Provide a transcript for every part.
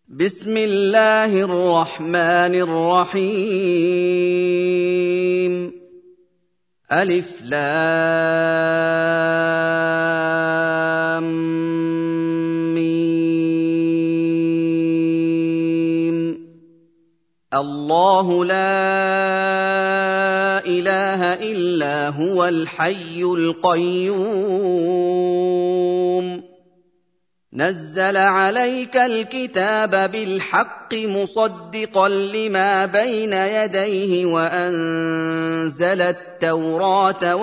بسم الله الرحمن الرحيم ألف لام ميم الله لا إله إلا هو الحي القيوم نزل عليك الكتاب بالحق مصدقا لما بين يديه وأنزل التوراة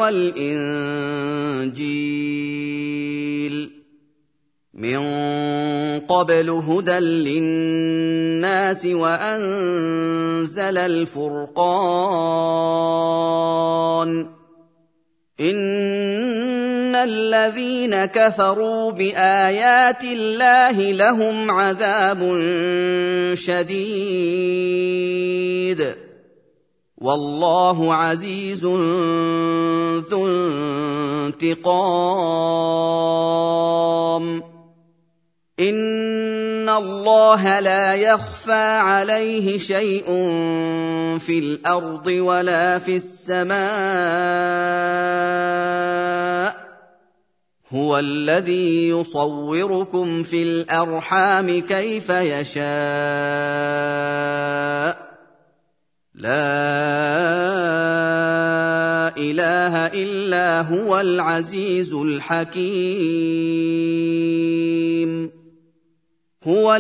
والإنجيل من قبل هدى للناس وأنزل الفرقان إن الذين كفروا بآيات الله لهم عذاب شديد والله عزيز ذو انتقام إن الله لا يخفى عليه شيء في الأرض ولا في السماء هو الذي يصوركم في الأرحام كيف يشاء لا إله إلا هو العزيز الحكيم هو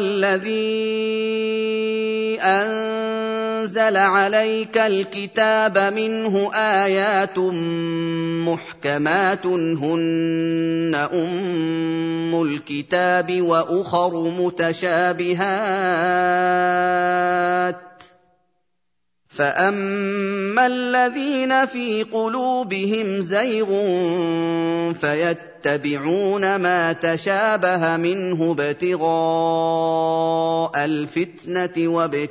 الذي أنزل عليك الكتاب منه آيات محكمات هن أم الكتاب وأخر متشابهات فأما الذين في قلوبهم زيغ فيتبعون ما تشابه منه ابتغاء الفتنة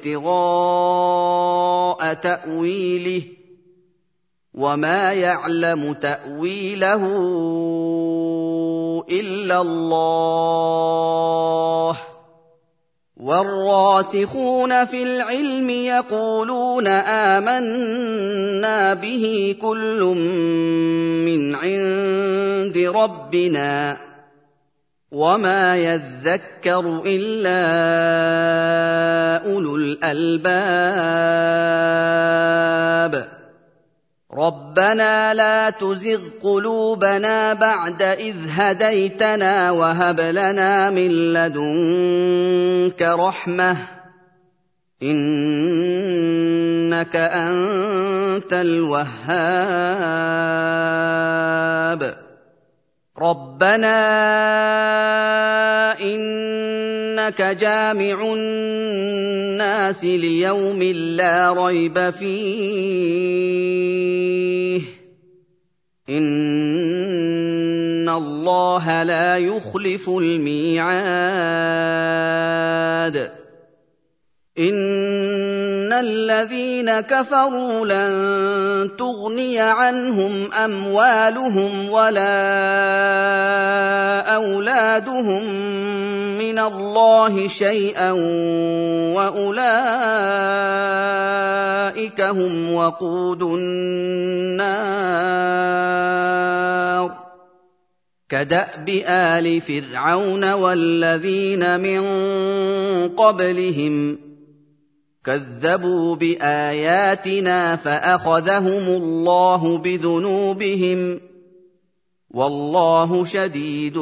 وابتغاء تأويله وما يعلم تأويله إلا الله والراسخون في العلم يقولون آمنا به كل من عند ربنا وما يذكر إلا أولو الألباب ربنا لا تزغ قلوبنا بعد إذ هديتنا وهب لنا من لدنك رحمة إنك أنت الوهاب ربنا إنك جامع الناس ليوم لا ريب فيه إن الله لا يخلف الميعاد إن الذين كفروا لن تغني عنهم أموالهم ولا أولادهم من الله شيئا وأولئك هم وقود النار كدأب آل فرعون والذين من قبلهم كذبوا بآياتنا فأخذهم الله بذنوبهم والله شديد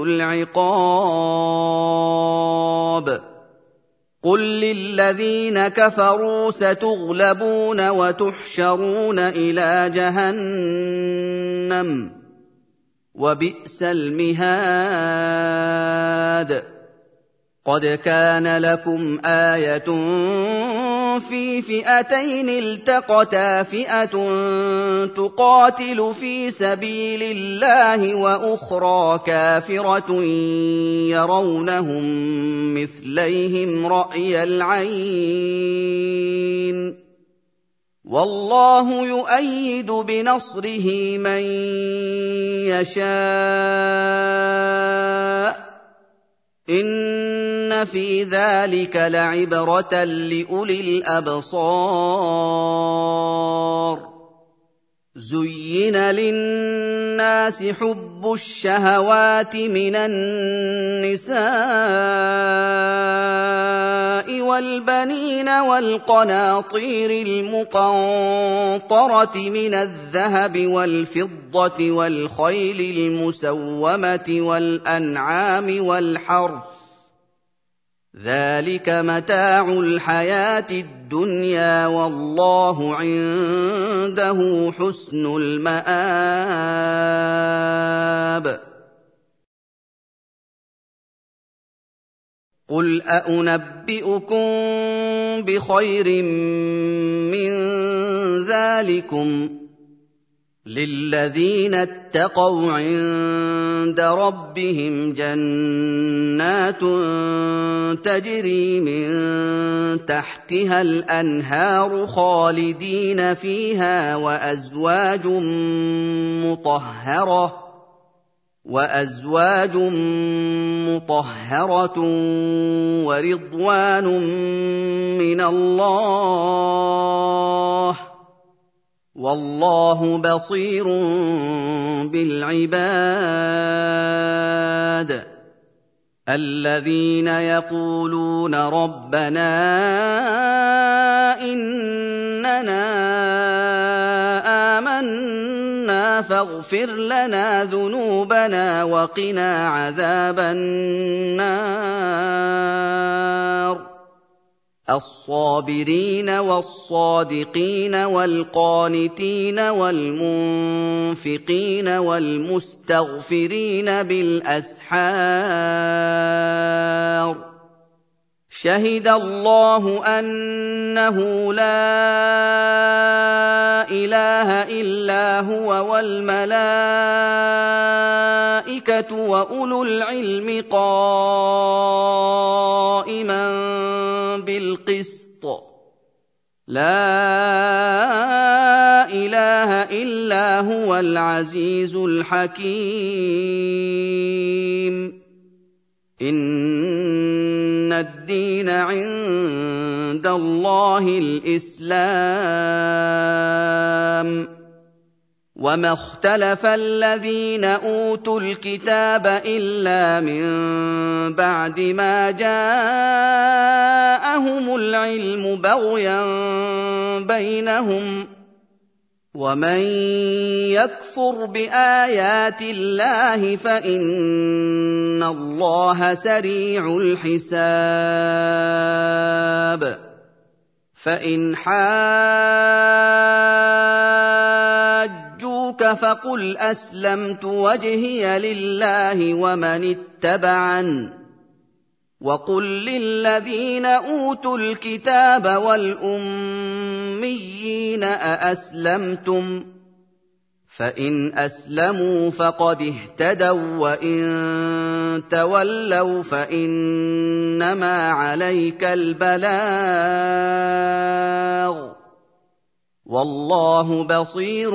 العقاب قل للذين كفروا ستغلبون وتحشرون إلى جهنم وبئس المهاد قد كان لكم آية في فئتين التقتا فئة تقاتل في سبيل الله وأخرى كافرة يرونهم مثليهم رأي العين والله يؤيد بنصره من يشاء إِنَّ فِي ذَلِكَ لَعِبْرَةً لِّأُولِي الْأَبْصَارِ زُيِّنَ لِلنَّاسِ حُبُّ الشَّهَوَاتِ مِنَ النِّسَاءِ وَالْبَنِينَ وَالْقَنَاطِيرِ الْمُقَنطَرَةِ مِنَ الذَّهَبِ وَالْفِضَّةِ وَالْخَيْلِ الْمُسَوَّمَةِ وَالْأَنْعَامِ وَالْحَرْثِ ۗ ذَلِكَ مَتَاعُ الْحَيَاةِ الدُّنْيَا ۖ وَاللَّهُ عِندَهُ حُسْنُ الْمَآبِ. قُلْ أَؤُنَبِّئُكُم بِخَيْرٍ مِّن ذَٰلِكُمْ ۚ لِلَّذِينَ اتَّقَوْا عِندَ رَبِّهِمْ جَنَّاتٌ تَجْرِي مِن تَحْتِهَا الْأَنْهَارُ خَالِدِينَ فِيهَا وَأَزْوَاجٌ مُّطَهَّرَةٌ وَرِضْوَانٌ مِّنَ اللَّهِ ۗ وَاللَّهُ بَصِيرٌ بِالْعِبَادِ. الَّذِينَ يَقُولُونَ رَبَّنَا إِنَّنَا آمَنَّا فَاغْفِرْ لَنَا ذُنُوبَنَا وَقِنَا عَذَابَ النَّارِ الصَّابِرِينَ وَالصَّادِقِينَ وَالْقَانِتِينَ وَالْمُنفِقِينَ وَالْمُسْتَغْفِرِينَ بِالْأَسْحَارِ شَهِدَ اللَّهُ أَنَّهُ لَا إِلَٰهَ إِلَّا هُوَ وَالْمَلَائِكَةُ وَأُولُو الْعِلْمِ قَائِمًا بِالْقِسْطِ ۚ لَا إِلَٰهَ إِلَّا هُوَ الْعَزِيزُ الْحَكِيمُ. إِنَّ الدِّينَ عِندَ اللَّهِ الْإِسْلَامُ ۗ وَمَا اخْتَلَفَ الَّذِينَ أُوتُوا الْكِتَابَ إِلَّا مِن بَعْدِ مَا جَاءَهُمُ الْعِلْمُ بَغْيًا بَيْنَهُمْ ۗ وَمَن يَكْفُرْ بِآيَاتِ اللَّهِ فَإِنَّ اللَّهَ سَرِيعُ الْحِسَابِ. فَإِنْ حَاجُّوكَ فَقُلْ أَسْلَمْتُ وَجْهِيَ لِلَّهِ وَمَنِ اتَّبَعَنِ ۗ وَقُل لِّلَّذِينَ أُوتُوا الْكِتَابَ وَالْأُمِّيِّينَ أَأَسْلَمْتُمْ ۚ فَإِنْ أَسْلَمُوا فَقَدِ اهْتَدَوا ۖ وَّإِن تَوَلَّوْا فَإِنَّمَا عَلَيْكَ الْبَلَاغُ ۗ وَاللَّهُ بَصِيرٌ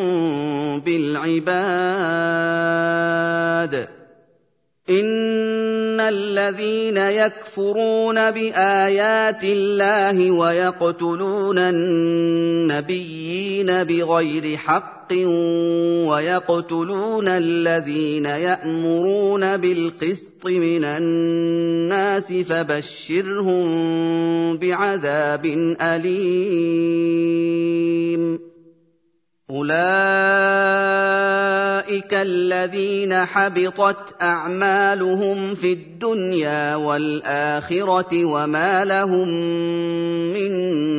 بِالْعِبَادِ. إِنَّ الَّذِينَ يَكْفُرُونَ بِآيَاتِ اللَّهِ وَيَقْتُلُونَ النَّبِيِّينَ بِغَيْرِ حَقٍّ وَيَقْتُلُونَ الَّذِينَ يَأْمُرُونَ بِالْقِسْطِ مِنَ النَّاسِ فَبَشِّرْهُم بِعَذَابٍ أَلِيمٍ. أُولَٰئِكَ الَّذِينَ حَبِطَتْ أَعْمَالُهُمْ فِي الدُّنْيَا وَالْآخِرَةِ وَمَا لَهُم مِّن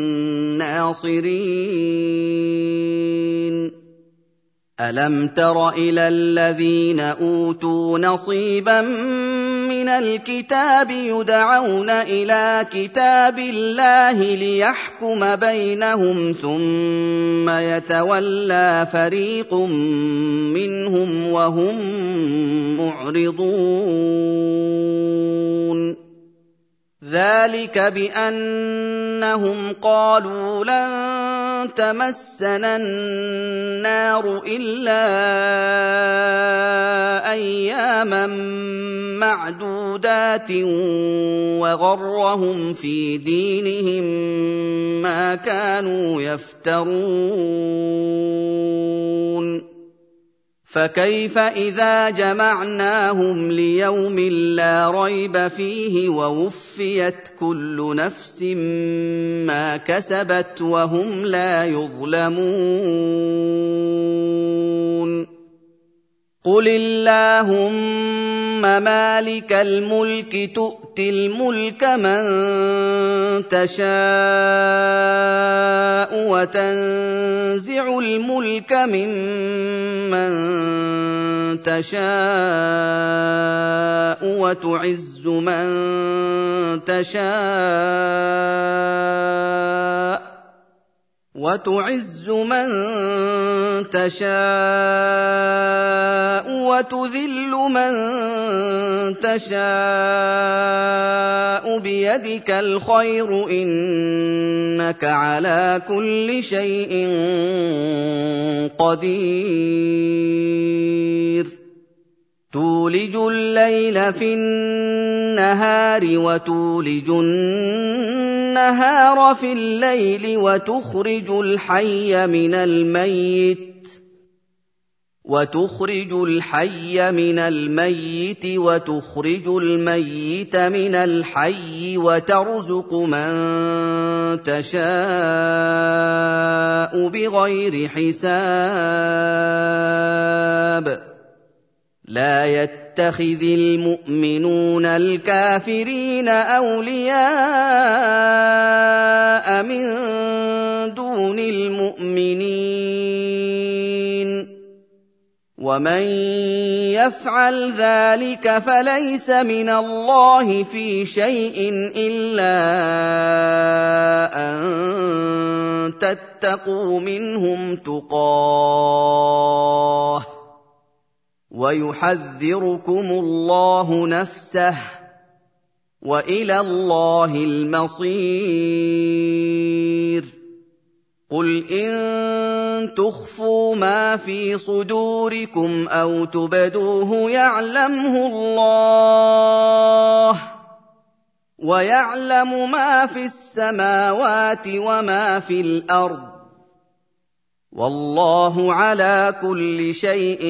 نَّاصِرِينَ. أَلَمْ تَرَ إِلَى الَّذِينَ أُوتُوا نَصِيبًا مِّنَ الْكِتَابِ يُدْعَوْنَ إِلَىٰ كِتَابِ اللَّهِ لِيَحْكُمَ بَيْنَهُمْ ثُمَّ يَتَوَلَّىٰ فَرِيقٌ مِّنْهُمْ وَهُم مُّعْرِضُونَ. ذَٰلِكَ بِأَنَّهُمْ قَالُوا لَن تَمَسَّنَا النَّارُ إِلَّا أَيَّامًا مَّعْدُودَاتٍ معدودات وغرهم في دينهم ما كانوا يفترون فكيف إذا جمعناهم ليوم لا ريب فيه ووفيت كل نفس ما كسبت وهم لا يظلمون قل اللهم مالك الملك تؤتي الملك من تشاء وتنزع الملك ممن تشاء وتعز من تشاء وتذل من تشاء بيدك الخير إنك على كل شيء قدير تولج الليل في النهار وتولج النهار في الليل وتخرج الحي من الميت وتخرج الميت من الحي وترزق من تشاء بغير حساب لا يتخذ المؤمنون الكافرين أولياء من دون المؤمنين ومن يفعل ذلك فليس من الله في شيء إلا أن تتقوا منهم تقاه ويحذركم الله نفسه وإلى الله المصير قل إن تخفوا ما في صدوركم أو تبدوه يعلمه الله ويعلم ما في السماوات وما في الأرض والله على كل شيء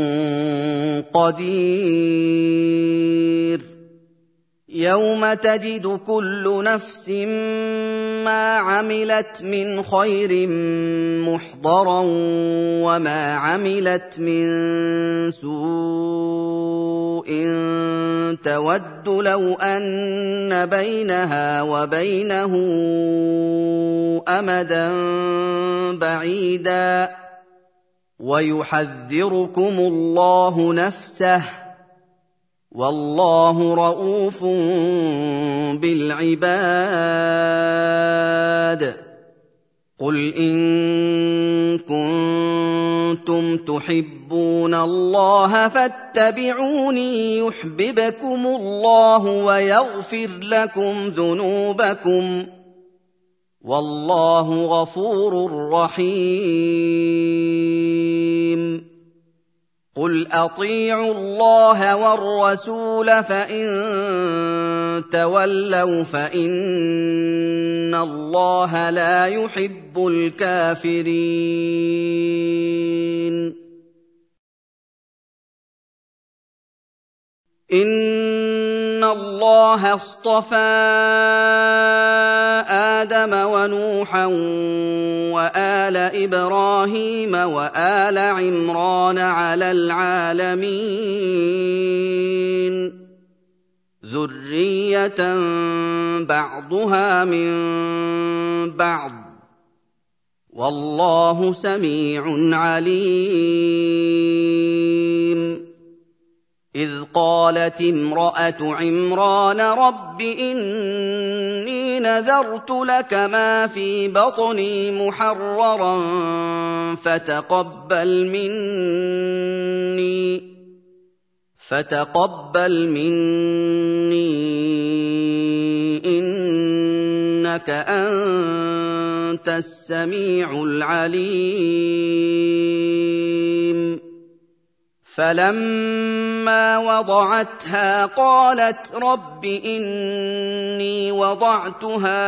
قدير يوم تجد كل نفس ما عملت من خير محضرا وما عملت من سوء تود لو أن بينها وبينه أمدا بعيدا ويحذركم الله نفسه والله رءوف بالعباد قل إن كنتم تحبون الله فاتبعوني يحببكم الله ويغفر لكم ذنوبكم والله غفور رحيم قل أطيعوا الله والرسول فإن تولوا فإن الله لا يحب الكافرين إن الله اصطفى آدم ونوحا وآل إبراهيم وآل عمران على العالمين ذرية بعضها من بعض والله سميع عليم إذ قالت امرأة عمران رب إني نذرت لك ما في بطني محررا فتقبل مني إنك أنت السميع العليم فلما وضعتها قالت رب إني وضعتها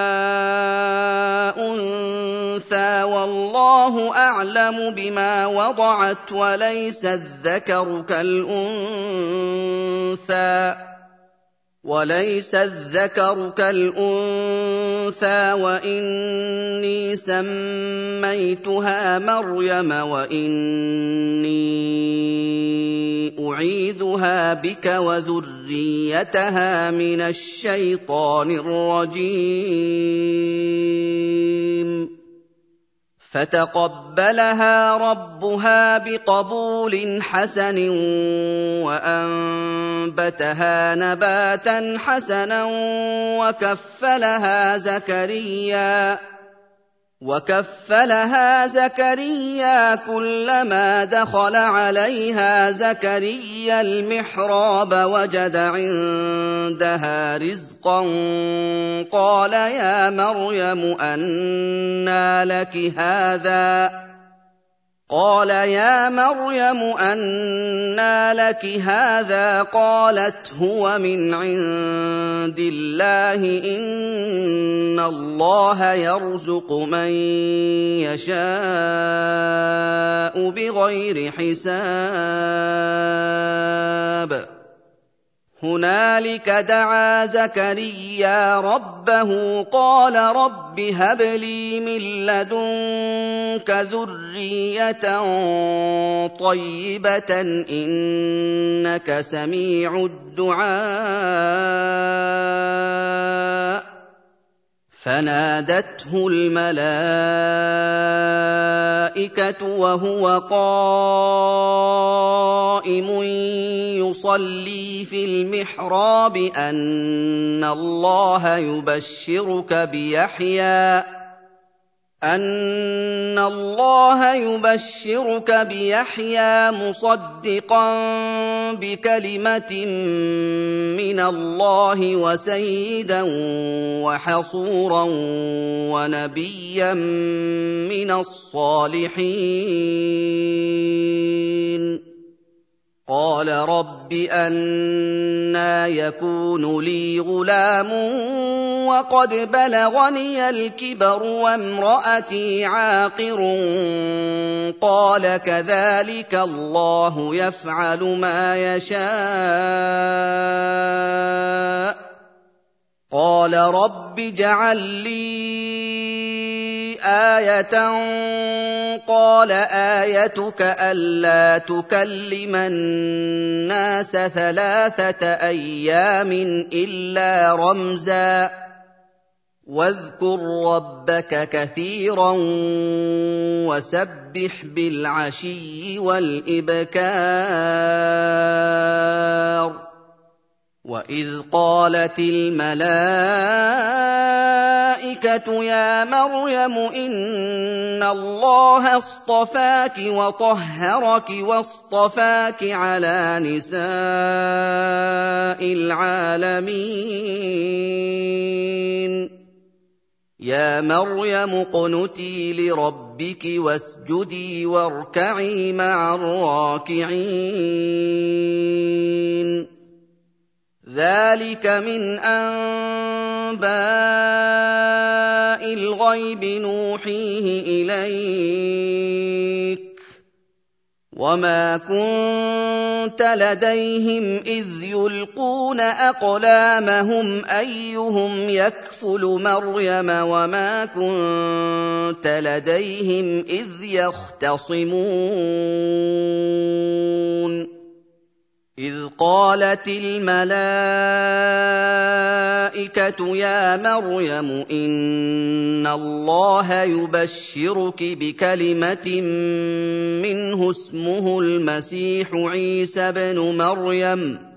أنثى والله أعلم بما وضعت وليس الذكر كالأنثى وإني سميتها مريم وإني أعيذها بك وذريتها من الشيطان الرجيم فتقبلها ربها بقبول حسن وأنبتها نباتا حسنا وكفلها زكريا كلما دخل عليها زكريا المحراب وجد عندها رزقا قال يا مريم أنى لك هذا قالت هو من عند الله إن الله يرزق من يشاء بغير حساب هنالك دعا زكريا ربه قال رب هب لي من لدنك ذرية طيبة إنك سميع الدعاء فنادته الملائكة وهو قائم يصلي في المحراب أن الله يبشرك بيحيى مصدقا بكلمة من الله وسيدا وحصورا ونبيا من الصالحين قال رب أنى يكون لي غلام وقد بلغني الكبر وامرأتي عاقر قال كذلك الله يفعل ما يشاء قال رب اجعل لي آية قال آيتك ألا تكلم الناس 3 أيام إلا رمزا واذكر ربك كثيرا وسبح بالعشي والإبكار وإذ قالت الملائكة يا مريم إن الله اصطفاك وطهرك واصطفاك على نساء العالمين يا مريم اقنتي لربك واسجدي واركعي مع الراكعين ذلك من أنباء الغيب نوحيه إليك وما كنت لديهم إذ يلقون أقلامهم أيهم يكفل مريم وما كنت لديهم إذ يختصمون إذ قالت الملائكة يا مريم إن الله يبشرك بكلمة منه اسمه المسيح عيسى بن مريم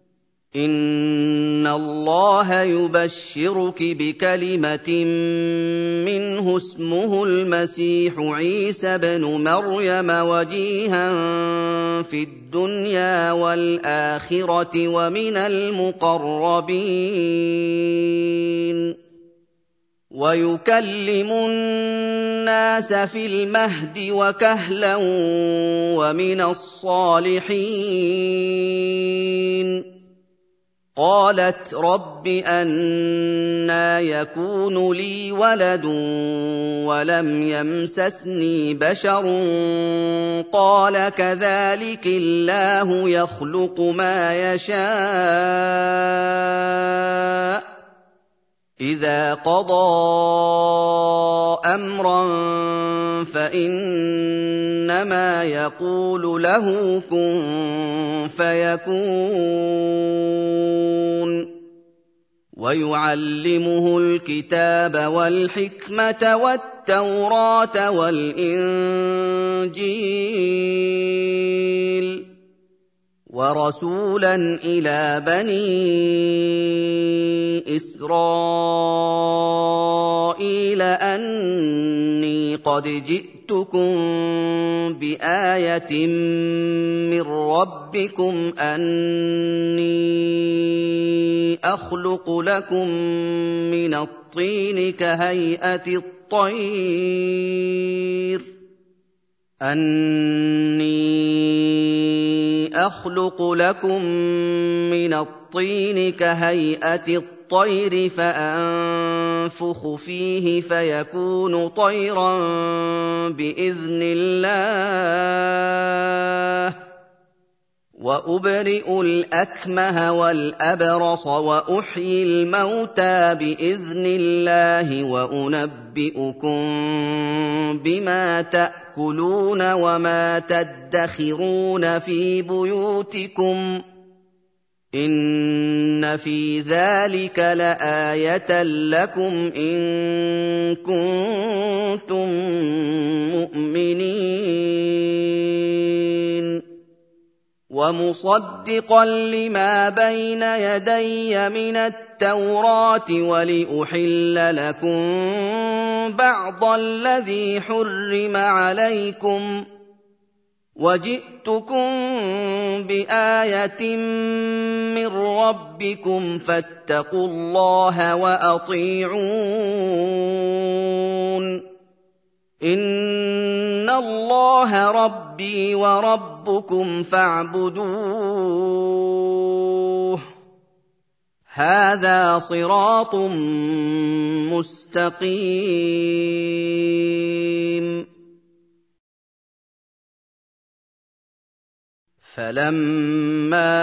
إن الله يبشرك بكلمة منه اسمه المسيح عيسى بن مريم وجيها في الدنيا والآخرة ومن المقربين وَيُكَلِّمُ النَّاسَ فِي الْمَهْدِ وَكَهْلًا وَمِنَ الصَّالِحِينَ قَالَتْ رَبِّ أَنَّىٰ يَكُونُ لِي وَلَدٌ وَلَمْ يَمْسَسْنِي بَشَرٌ قَالَ كَذَٰلِكِ اللَّهُ يَخْلُقُ مَا يَشَاءُ ۚ إِذَا قَضَىٰ أَمْرًا فَإِنَّمَا يَقُولُ لَهُ كُن فَيَكُونُ وَيُعَلِّمُهُ الْكِتَابَ وَالْحِكْمَةَ وَالتَّوْرَاةَ وَالْإِنجِيلَ وَرَسُولًا إِلَىٰ بَنِي إِسْرَائِيلَ أَنِّي قَدْ جِئْتُكُم بِآيَةٍ مِّن رَّبِّكُمْ أَنِّي أَخْلُقُ لَكُم مِّنَ الطِّينِ كَهَيْئَةِ الطَّيْرِ فَأَنفُخُ فِيهِ فَيَكُونُ طَيْرًا بِإِذْنِ اللَّهِ وَأُبْرِئُ الْأَكْمَهَ وَالْأَبْرَصَ وَأُحْيِي الْمَوْتَىٰ بِإِذْنِ اللَّهِ وَأُنَبِّئُكُم بِمَا تَأْكُلُونَ وَمَا تَدَّخِرُونَ فِي بُيُوتِكُمْ ۚ إِنَّ فِي ذَٰلِكَ لَآيَةً لَّكُمْ إِن كُنتُم مُّؤْمِنِينَ وَمُصَدِّقًا لِّمَا بَيْنَ يَدَيَّ مِنَ التَّوْرَاةِ وَلِأُحِلَّ لَكُم بَعْضَ الَّذِي حُرِّمَ عَلَيْكُمْ ۚ وَجِئْتُكُم بِآيَةٍ مِّن رَّبِّكُمْ فَاتَّقُوا اللَّهَ وَأَطِيعُونِ إِنَّ اللَّهَ رَبِّي وَرَبُّكُمْ فَاعْبُدُوهُ ۚ هَٰذَا صِرَاطٌ مُّسْتَقِيمٌ فَلَمَّا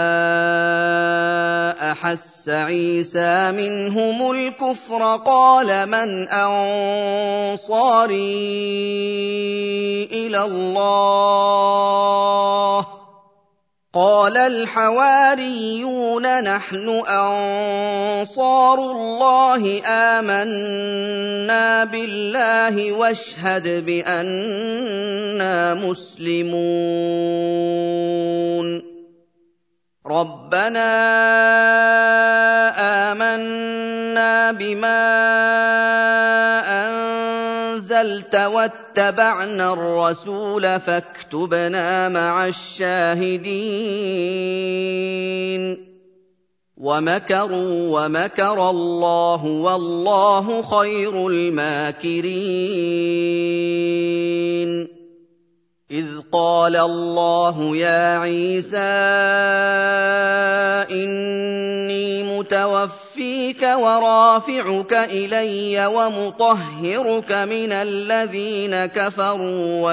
أَحَسَّ عِيسَىٰ مِنْهُمُ الْكُفْرَ قَالَ مَنْ أَنصَارِي إِلَى اللَّهِ ۖ قَالَ الْحَوَارِيُّونَ نَحْنُ أَنصَارُ اللَّهِ آمَنَّا بِاللَّهِ وَاشْهَدْ بِأَنَّا مُسْلِمُونَ رَبَّنَا آمَنَّا بِمَا أَنزَلْتَ وَاتَّبَعْنَا الرَّسُولَ فَاكْتُبْنَا مَعَ الشَّاهِدِينَ وَمَكَرُوا وَمَكَرَ اللَّهُ وَاللَّهُ خَيْرُ الْمَاكِرِينَ إِذْ قَالَ اللَّهُ يَا عِيسَىٰ إِنِّي مُتَوَفِّيكَ وَرَافِعُكَ إِلَيَّ وَمُطَهِّرُكَ مِنَ الَّذِينَ كَفَرُوا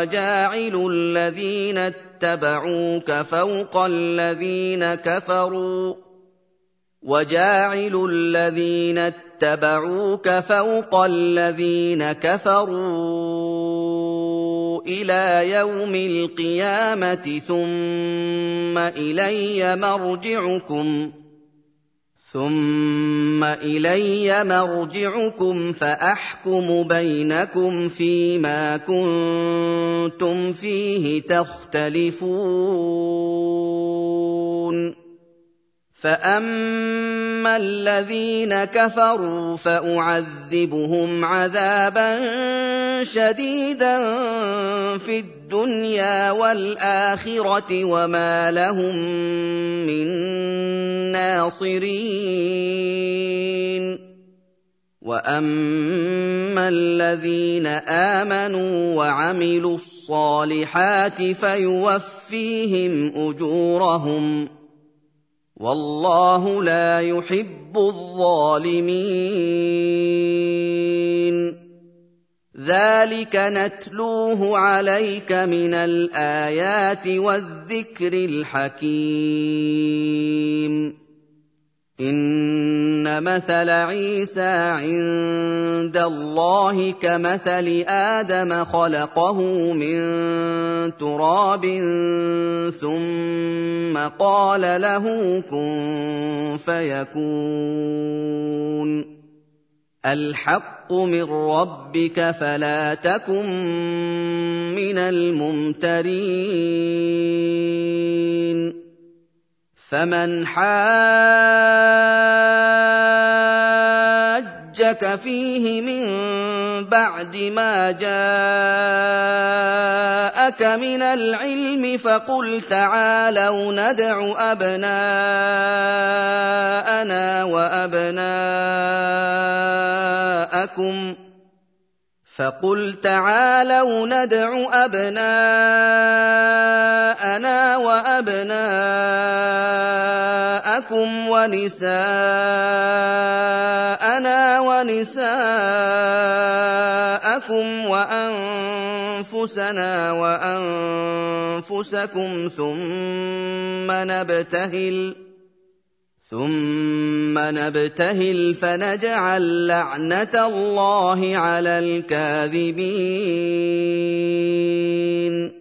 وَجَاعِلُ الَّذِينَ اتَّبَعُوكَ فَوْقَ الَّذِينَ كَفَرُوا إِلَىٰ يَوْمِ الْقِيَامَةِ ثُمَّ إِلَيَّ مَرْجِعُكُمْ فَأَحْكُمُ بَيْنَكُمْ فِيمَا كُنتُمْ فِيهِ تَخْتَلِفُونَ فَأَمَّا الَّذِينَ كَفَرُوا فَأُعَذِّبُهُمْ عَذَابًا شَدِيدًا فِي الدُّنْيَا وَالْآخِرَةِ وَمَا لَهُم مِّن نَّاصِرِينَ وَأَمَّا الَّذِينَ آمَنُوا وَعَمِلُوا الصَّالِحَاتِ فَيُوَفِّيهِمْ أُجُورَهُمْ ۗ وَاللَّهُ لَا يُحِبُّ الظَّالِمِينَ. ذَٰلِكَ نَتْلُوهُ عَلَيْكَ مِنَ الْآيَاتِ وَالذِّكْرِ الْحَكِيمِ. إِنَّ مَثَلَ عِيسَىٰ عِندَ اللَّهِ كَمَثَلِ آدَمَ خَلَقَهُ مِن تُرَابٍ ثُمَّ قَالَ لَهُ كُن فَيَكُونُ. الْحَقُّ مِن رَّبِّكَ فَلَا تَكُن مِّنَ الْمُمْتَرِينَ. فَمَنْ حَاجَّكَ فِيهِ مِن بَعْدِ مَا جَاءَكَ مِنَ الْعِلْمِ فَقُلْ تعالوا ندع أبناءنا وَأَبْنَاءَكُمْ وَنِسَاءَنَا وَنِسَاءَكُمْ وَأَنفُسَنَا وَأَنفُسَكُمْ ثُمَّ نَبْتَهِلْ فَنَجْعَل لَّعْنَتَ اللَّهِ عَلَى الْكَاذِبِينَ.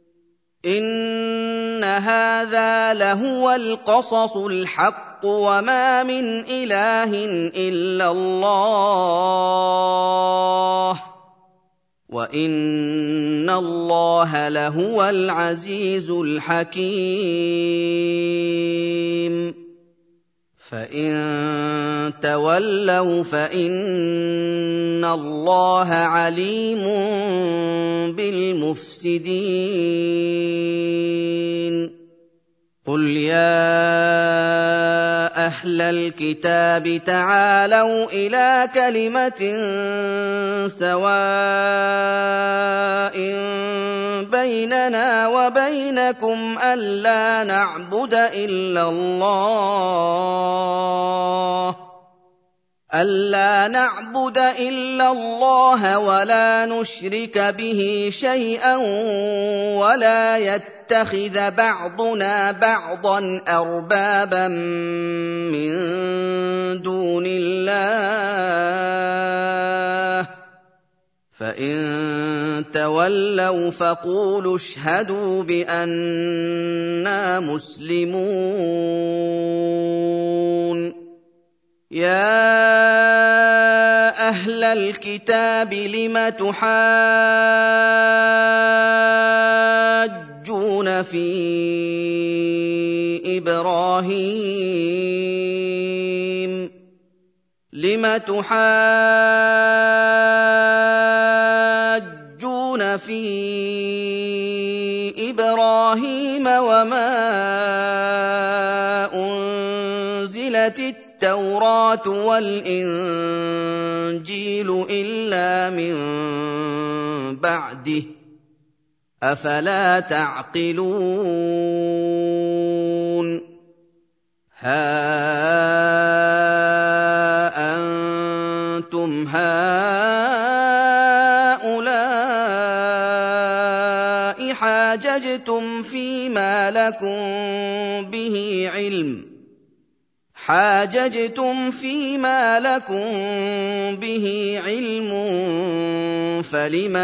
إِنَّ هَٰذَا لَهُوَ الْقَصَصُ الْحَقُّ وَمَا مِنْ إِلَٰهٍ إِلَّا اللَّهُ ۚ وَإِنَّ اللَّهَ لَهُوَ الْعَزِيزُ الْحَكِيمُ. فَإِن تَوَلَّوْا فَإِنَّ اللَّهَ عَلِيمٌ بِالْمُفْسِدِينَ. قُلْ يَا أَهْلَ الْكِتَابِ تَعَالَوْا إِلَىٰ كَلِمَةٍ سَوَاءٍ بَيْنَنَا وَبَيْنَكُمْ أَلَّا نَعْبُدَ إِلَّا اللَّهَ وَلَا نُشْرِكَ بِهِ شَيْئًا وَلَا يَتَّخِذَ بَعْضُنَا بَعْضًا أَرْبَابًا مِّن دُونِ اللَّهِ ۚ فَإِن تَوَلَّوْا فَقُولُوا اشْهَدُوا بِأَنَّا مُسْلِمُونَ. يَا أَهْلَ الْكِتَابِ لِمَ تُحَاجُّونَ فِي إِبْرَاهِيمَ وَمَا أُنزِلَتِ التَّوْرَاةُ وَالْإِنجِيلُ إِلَّا مِن بَعْدِهِ ۚ أَفَلَا تَعْقِلُونَ. هَا أَنتُمْ هَٰؤُلَاءِ حَاجَجْتُمْ فِيمَا لَكُم بِهِ عِلْمٌ فَلِمَ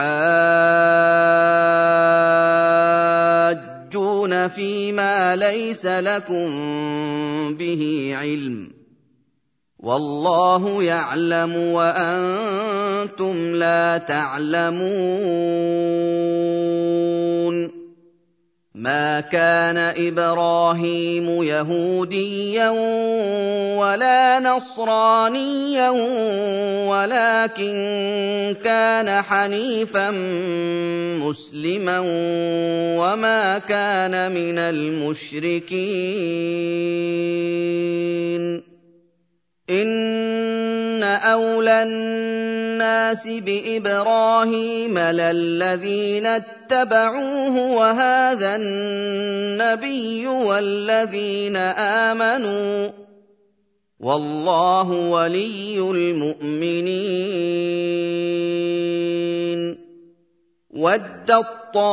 تُحَاجُّونَ فِيمَا لَيْسَ لَكُم بِهِ عِلْمٌ ۚ وَاللَّهُ يَعْلَمُ وَأَنتُمْ لَا تَعْلَمُونَ. مَا كَانَ إِبْرَاهِيمُ يَهُودِيًّا وَلَا نَصْرَانِيًّا وَلَٰكِن كَانَ حَنِيفًا مُّسْلِمًا وَمَا كَانَ مِنَ الْمُشْرِكِينَ. إِنَّ أَوْلَى النَّاسِ بِإِبْرَاهِيمَ لَلَّذِينَ اتَّبَعُوهُ وَهَٰذَا النَّبِيُّ وَالَّذِينَ آمَنُوا ۗ وَاللَّهُ وَلِيُّ الْمُؤْمِنِينَ. وَدَّت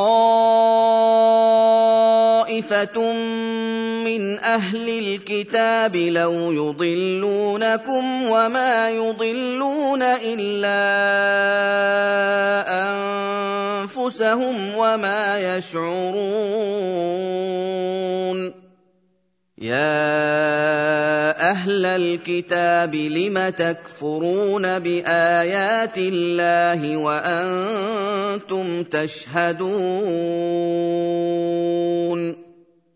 طَّائِفَةٌ مِّنْ أَهْلِ الْكِتَابِ لَوْ يُضِلُّونَكُمْ وَمَا يُضِلُّونَ إِلَّا أَنفُسَهُمْ وَمَا يَشْعُرُونَ. يَا أَهْلَ الْكِتَابِ لِمَ تَكْفُرُونَ بِآيَاتِ اللَّهِ وَأَنتُمْ تَشْهَدُونَ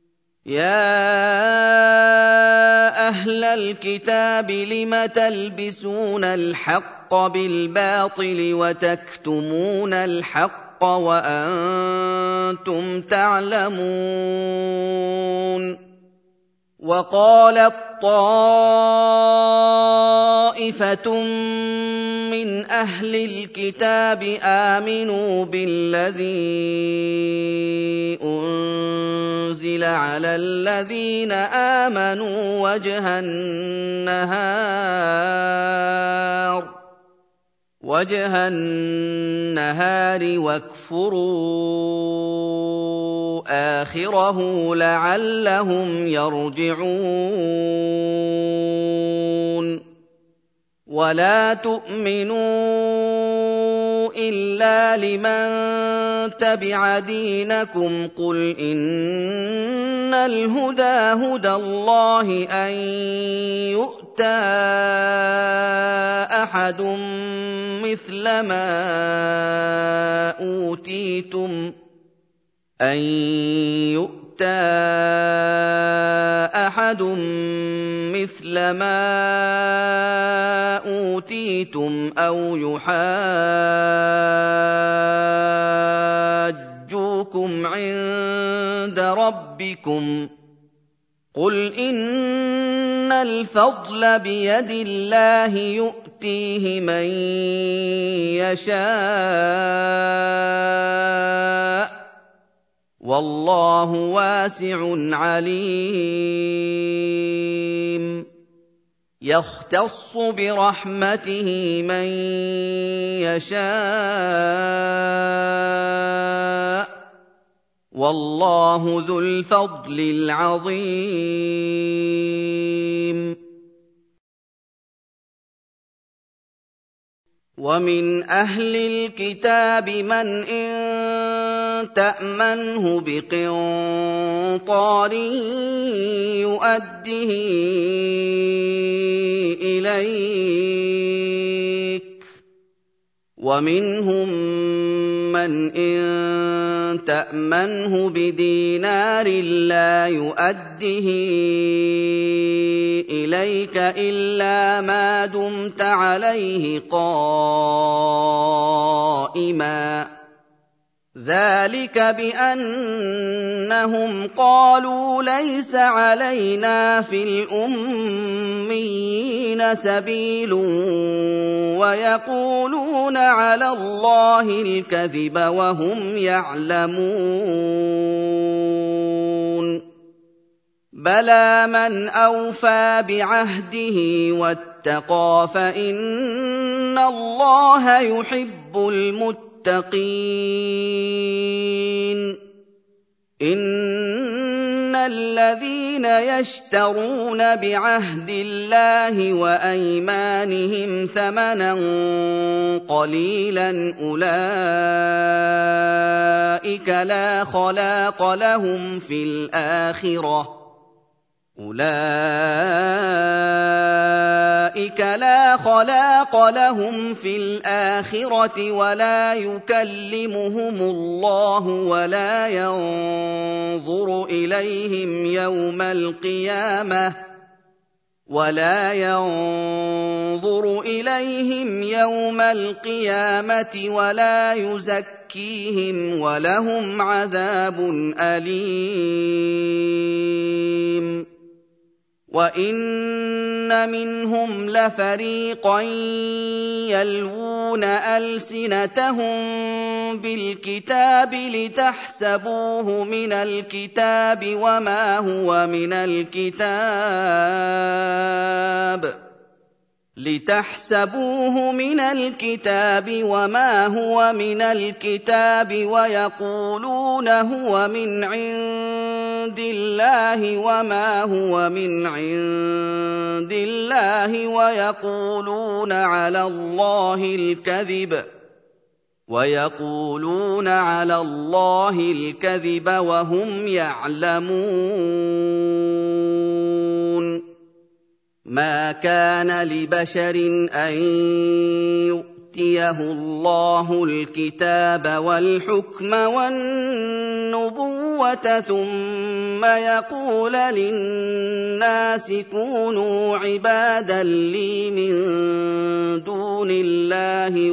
يَا أَهْلَ الْكِتَابِ لِمَ تَلْبِسُونَ الْحَقَّ بِالْبَاطِلِ وَتَكْتُمُونَ الْحَقَّ وَأَنتُمْ تَعْلَمُونَ. وَقَالَت طَّائِفَةٌ مِّنْ أَهْلِ الْكِتَابِ آمِنُوا بِالَّذِي أُنزِلَ عَلَى الَّذِينَ آمَنُوا وَجْهَ النَّهَارِ وَاكْفُرُوا آخِرَهُ لَعَلَّهُمْ يَرْجِعُونَ. وَلَا تُؤْمِنُوا إِلَّا لِمَن تَبِعَ دِينَكُمْ قُلْ إِنَّ الْهُدَىٰ هُدَى اللَّهِ أَن يُؤْتَىٰ أَحَدٌ مِّثْلَ مَا أُوتِيتُمْ أَوْ يُحَاجُّوكُمْ عِندَ رَبِّكُمْ ۗ قُلْ إِنَّ الْفَضْلَ بِيَدِ اللَّهِ يُؤْتِيهِ مَن يَشَاءُ ۗ وَاللَّهُ وَاسِعٌ عَلِيمٌ. يَخْتَصُّ بِرَحْمَتِهِ مَن يَشَاءُ ۗ وَاللَّهُ ذُو الْفَضْلِ الْعَظِيمِ. وَمِنْ أَهْلِ الْكِتَابِ مَنْ إِن تَأْمَنْهُ بِقِنطَارٍ يُؤَدِّهِ إِلَيْكَ، وَمِنْهُم مَّنْ إِن تَأْمَنْهُ بِدِينَارٍ لَّا يُؤَدِّهِ إِلَيْكَ إِلَّا مَا دُمْتَ عَلَيْهِ قَائِمًا ۗ ذَٰلِكَ بِأَنَّهُمْ قَالُوا لَيْسَ عَلَيْنَا فِي الْأُمِّيِّينَ سَبِيلٌ وَيَقُولُونَ عَلَى اللَّهِ الْكَذِبَ وَهُمْ يَعْلَمُونَ. بَلَىٰ مَنْ أَوْفَىٰ بِعَهْدِهِ وَاتَّقَىٰ فَإِنَّ اللَّهَ يُحِبُّ الْمُتَّقِينَ. إِنَّ الَّذِينَ يَشْتَرُونَ بِعَهْدِ اللَّهِ وَأَيْمَانِهِمْ ثَمَنًا قَلِيلًا أُولَٰئِكَ لَا خَلَاقَ لَهُمْ فِي الْآخِرَةِ وَلَا يُكَلِّمُهُمُ اللَّهُ وَلَا يَنظُرُ إِلَيْهِمْ يَوْمَ الْقِيَامَةِ وَلَا يُزَكِّيهِمْ وَلَهُمْ عَذَابٌ أَلِيمٌ. وَإِنَّ مِنْهُمْ لَفَرِيقًا يَلْوُونَ أَلْسِنَتَهُم بِالْكِتَابِ لِتَحْسَبُوهُ مِنَ الْكِتَابِ وَمَا هُوَ مِنَ الْكِتَابِ وَيَقُولُونَ هُوَ مِنْ عِندِ اللَّهِ وَمَا هُوَ مِنْ عِندِ اللَّهِ وَيَقُولُونَ عَلَى اللَّهِ الْكَذِبَ وَهُمْ يَعْلَمُونَ مَا كَانَ لِبَشَرٍ أَن يُؤْتِيَهُ اللَّهُ الْكِتَابَ وَالْحُكْمَ وَالنُّبُوَّةَ ثُمَّ يَقُولَ لِلنَّاسِ كُونُوا عِبَادًا لِّي مِن دُونِ اللَّهِ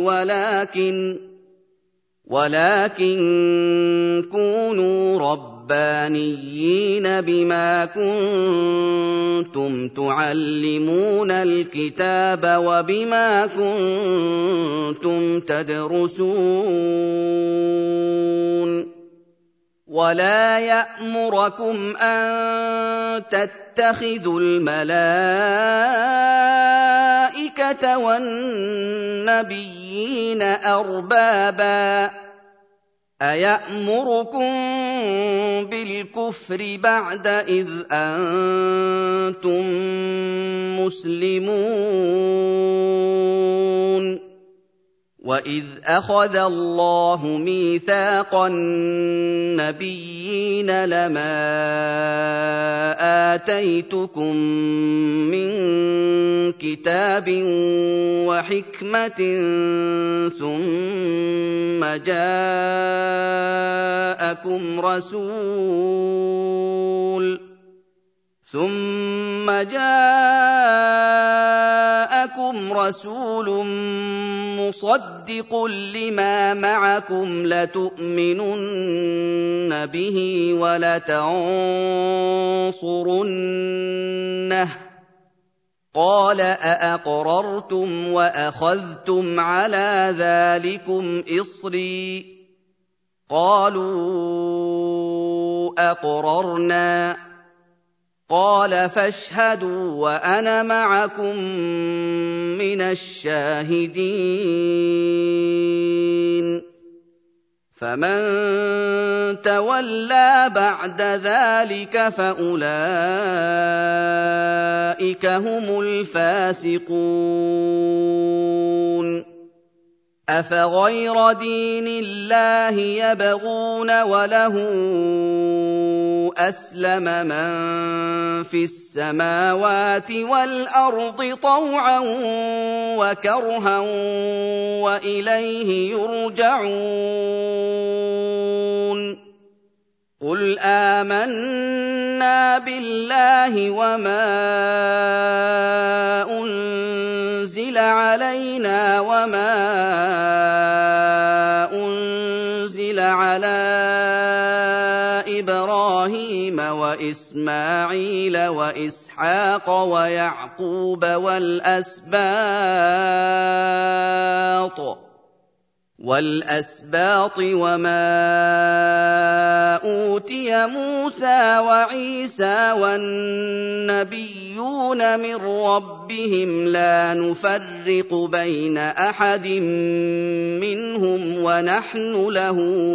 وَلَٰكِن كُونُوا رَبَّانِيِّينَ بِمَا كُنتُمْ تُعَلِّمُونَ الْكِتَابَ وَبِمَا كُنتُمْ تَدْرُسُونَ وَلَا يَأْمُرَكُمْ أَن تَتَّخِذُوا الْمَلَائِكَةَ وَالنَّبِيِّينَ أَرْبَابًا أَيَأْمُرُكُم بِالْكُفْرِ بَعْدَ إِذْ أَنتُم مُّسْلِمُونَ وَإِذْ أَخَذَ اللَّهُ مِيثَاقَ النَّبِيِّينَ لَمَا آتَيْتُكُم مِّن كِتَابٍ وَحِكْمَةٍ ثُمَّ جَاءَكُمْ رَسُولٌ مُّصَدِّقٌ لِّمَا مَعَكُمْ لَتُؤْمِنُنَّ بِهِ وَلَتَنصُرُنَّهُ ۚ قَالَ أَأَقْرَرْتُمْ وَأَخَذْتُمْ عَلَىٰ ذَٰلِكُمْ إِصْرِي ۖ قَالُوا أَقْرَرْنَا ۚ قَالَ فَاشْهَدُوا وَأَنَا مَعَكُم مِّنَ الشَّاهِدِينَ فَمَن تَوَلَّىٰ بَعْدَ ذَٰلِكَ فَأُولَٰئِكَ هُمُ الْفَاسِقُونَ أَفَغَيْرَ دِينِ اللَّهِ يَبْغُونَ وَلَهُ أَسْلَمَ مَن فِي السَّمَاوَاتِ وَالْأَرْضِ طَوْعًا وَكَرْهًا وَإِلَيْهِ يُرْجَعُونَ قُلْ آمَنَّا بِاللَّهِ وَمَا أُنزِلَ عَلَيْنَا وَمَا أُنزِلَ عَلَىٰ إِبْرَاهِيمَ وَإِسْمَاعِيلَ وَإِسْحَاقَ وَيَعْقُوبَ وَالْأَسْبَاطِ وَمَا أُوتِيَ مُوسَىٰ وَعِيسَىٰ وَالنَّبِيُّونَ مِن رَّبِّهِمْ لَا نُفَرِّقُ بَيْنَ أَحَدٍ مِّنْهُمْ وَنَحْنُ لَهُ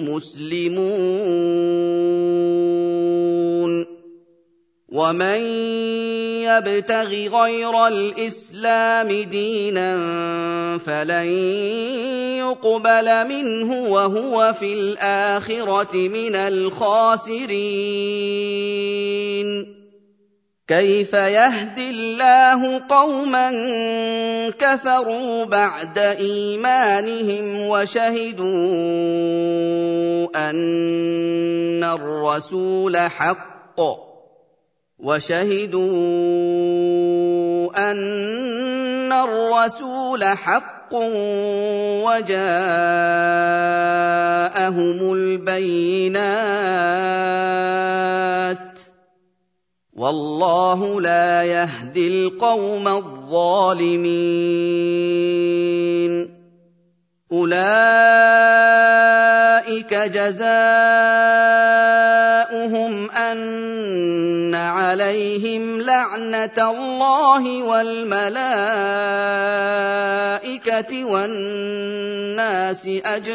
مُسْلِمُونَ وَمَن يَبْتَغِ غَيْرَ الْإِسْلَامِ دِينًا فَلَن يُقْبَلَ مِنْهُ وَهُوَ فِي الْآخِرَةِ مِنَ الْخَاسِرِينَ كَيْفَ يَهْدِي اللَّهُ قَوْمًا كَفَرُوا بَعْدَ إِيمَانِهِمْ وَشَهِدُوا أَنَّ الرَّسُولَ حَقٌّ وَجَاءَهُمُ الْبَيِّنَاتُ وَاللَّهُ لَا يَهْدِي الْقَوْمَ الظَّالِمِينَ أُولَٰئِكَ جَزَاؤُهُمْ أَنَّ عَلَيْهِمْ لَعْنَةَ اللَّهِ وَالْمَلَائِكَةِ وَالنَّاسِ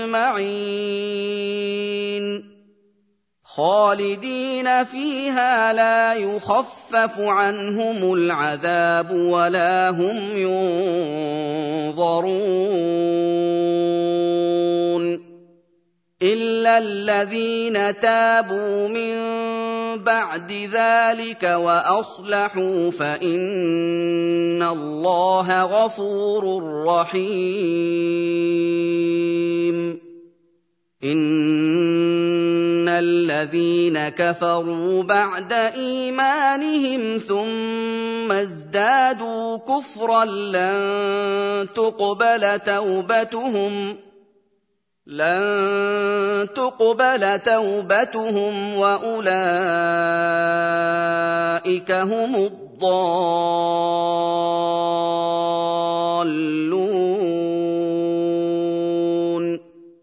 أَجْمَعِينَ خَالِدِينَ فِيهَا لَا يُخَفَّفُ عَنْهُمُ الْعَذَابُ وَلَا هُمْ يُنظَرُونَ إِلَّا الَّذِينَ تَابُوا مِن بَعْدِ ذَلِكَ وَأَصْلَحُوا فَإِنَّ اللَّهَ غَفُورٌ رَّحِيمٌ إِنَّ الَّذِينَ كَفَرُوا بَعْدَ إِيمَانِهِمْ ثُمَّ ازْدَادُوا كُفْرًا لَّن تُقْبَلَ تَوْبَتُهُمْ وَأُولَٰئِكَ هُمُ الضَّالُّونَ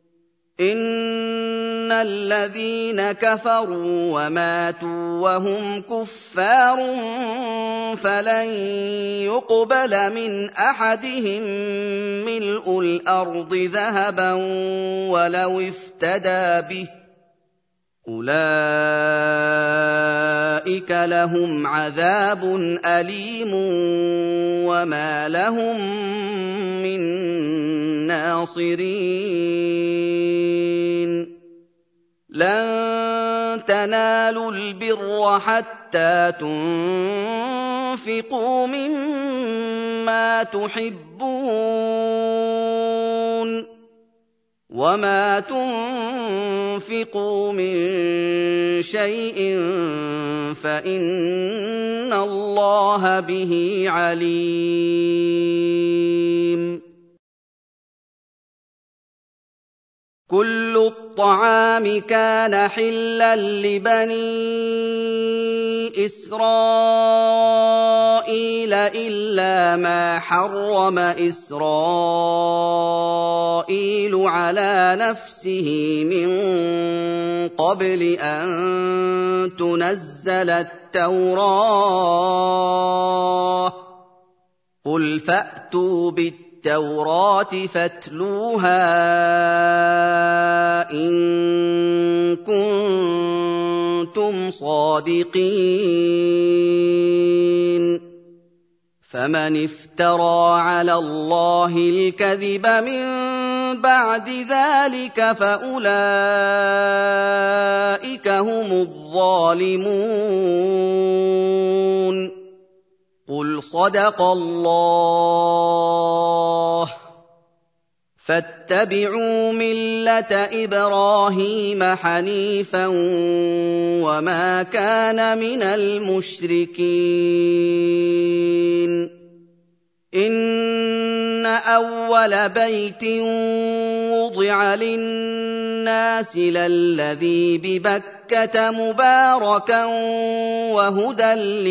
إِنَّ الَّذِينَ كَفَرُوا وَمَاتُوا وَهُمْ كُفَّارٌ فَلَن يُقْبَلَ مِنْ أَحَدِهِم مِّلْءُ الْأَرْضِ ذَهَبًا وَلَوِ افْتَدَىٰ بِهِ ۗ أُولَٰئِكَ لَهُمْ عَذَابٌ أَلِيمٌ وَمَا لَهُم مِّن نَّاصِرِينَ لَن تَنَالُوا الْبِرَّ حَتَّىٰ تُنفِقُوا مِمَّا تُحِبُّونَ ۚ وَمَا تُنفِقُوا مِن شَيْءٍ فَإِنَّ اللَّهَ بِهِ عَلِيمٌ كُلُّ الطَّعَامِ كَانَ حِلًّا لِّبَنِي إِسْرَائِيلَ إِلَّا مَا حَرَّمَ إِسْرَائِيلُ عَلَىٰ نَفْسِهِ مِن قَبْلِ أَن تُنَزَّلَ التَّوْرَاةُ ۗ قُلْ فَأْتُوا التَّوْرَاةِ فَاتْلُوهَا إِن كُنتُمْ صَادِقِينَ فَمَنِ افْتَرَىٰ عَلَى اللَّهِ الْكَذِبَ مِن بَعْدِ ذَلِكَ فَأُولَٰئِكَ هُمُ الظَّالِمُونَ قُلْ صَدَقَ اللَّهُ فَاتَّبِعُوا مِلَّةَ إِبْرَاهِيمَ حَنِيفًا وَمَا كَانَ مِنَ الْمُشْرِكِينَ إِنَّ أَوَّلَ بَيْتٍ وُضِعَ لِلنَّاسِ لَلَّذِي بِبَكَّةَ مُبَارَكًا وَهُدًى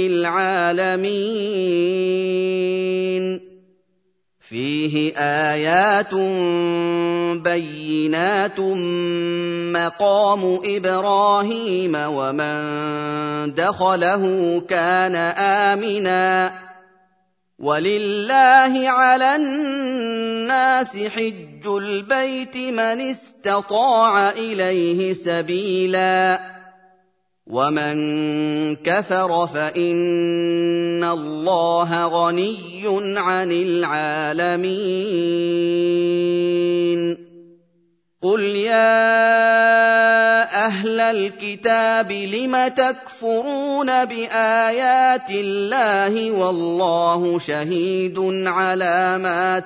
لِّلْعَالَمِينَ فِيهِ آيَاتٌ بَيِّنَاتٌ مَّقَامُ إِبْرَاهِيمَ وَمَن دَخَلَهُ كَانَ آمِنًا ۗ وَلِلَّهِ عَلَى النَّاسِ حِجُّ الْبَيْتِ مَنِ اسْتَطَاعَ إِلَيْهِ سَبِيلًا ۚ وَمَن كَفَرَ فَإِنَّ اللَّهَ غَنِيٌّ عَنِ الْعَالَمِينَ قُلْ يَا أَهْلَ الْكِتَابِ لِمَ تَكْفُرُونَ بِآيَاتِ اللَّهِ وَاللَّهُ شَهِيدٌ عَلَىٰ مَا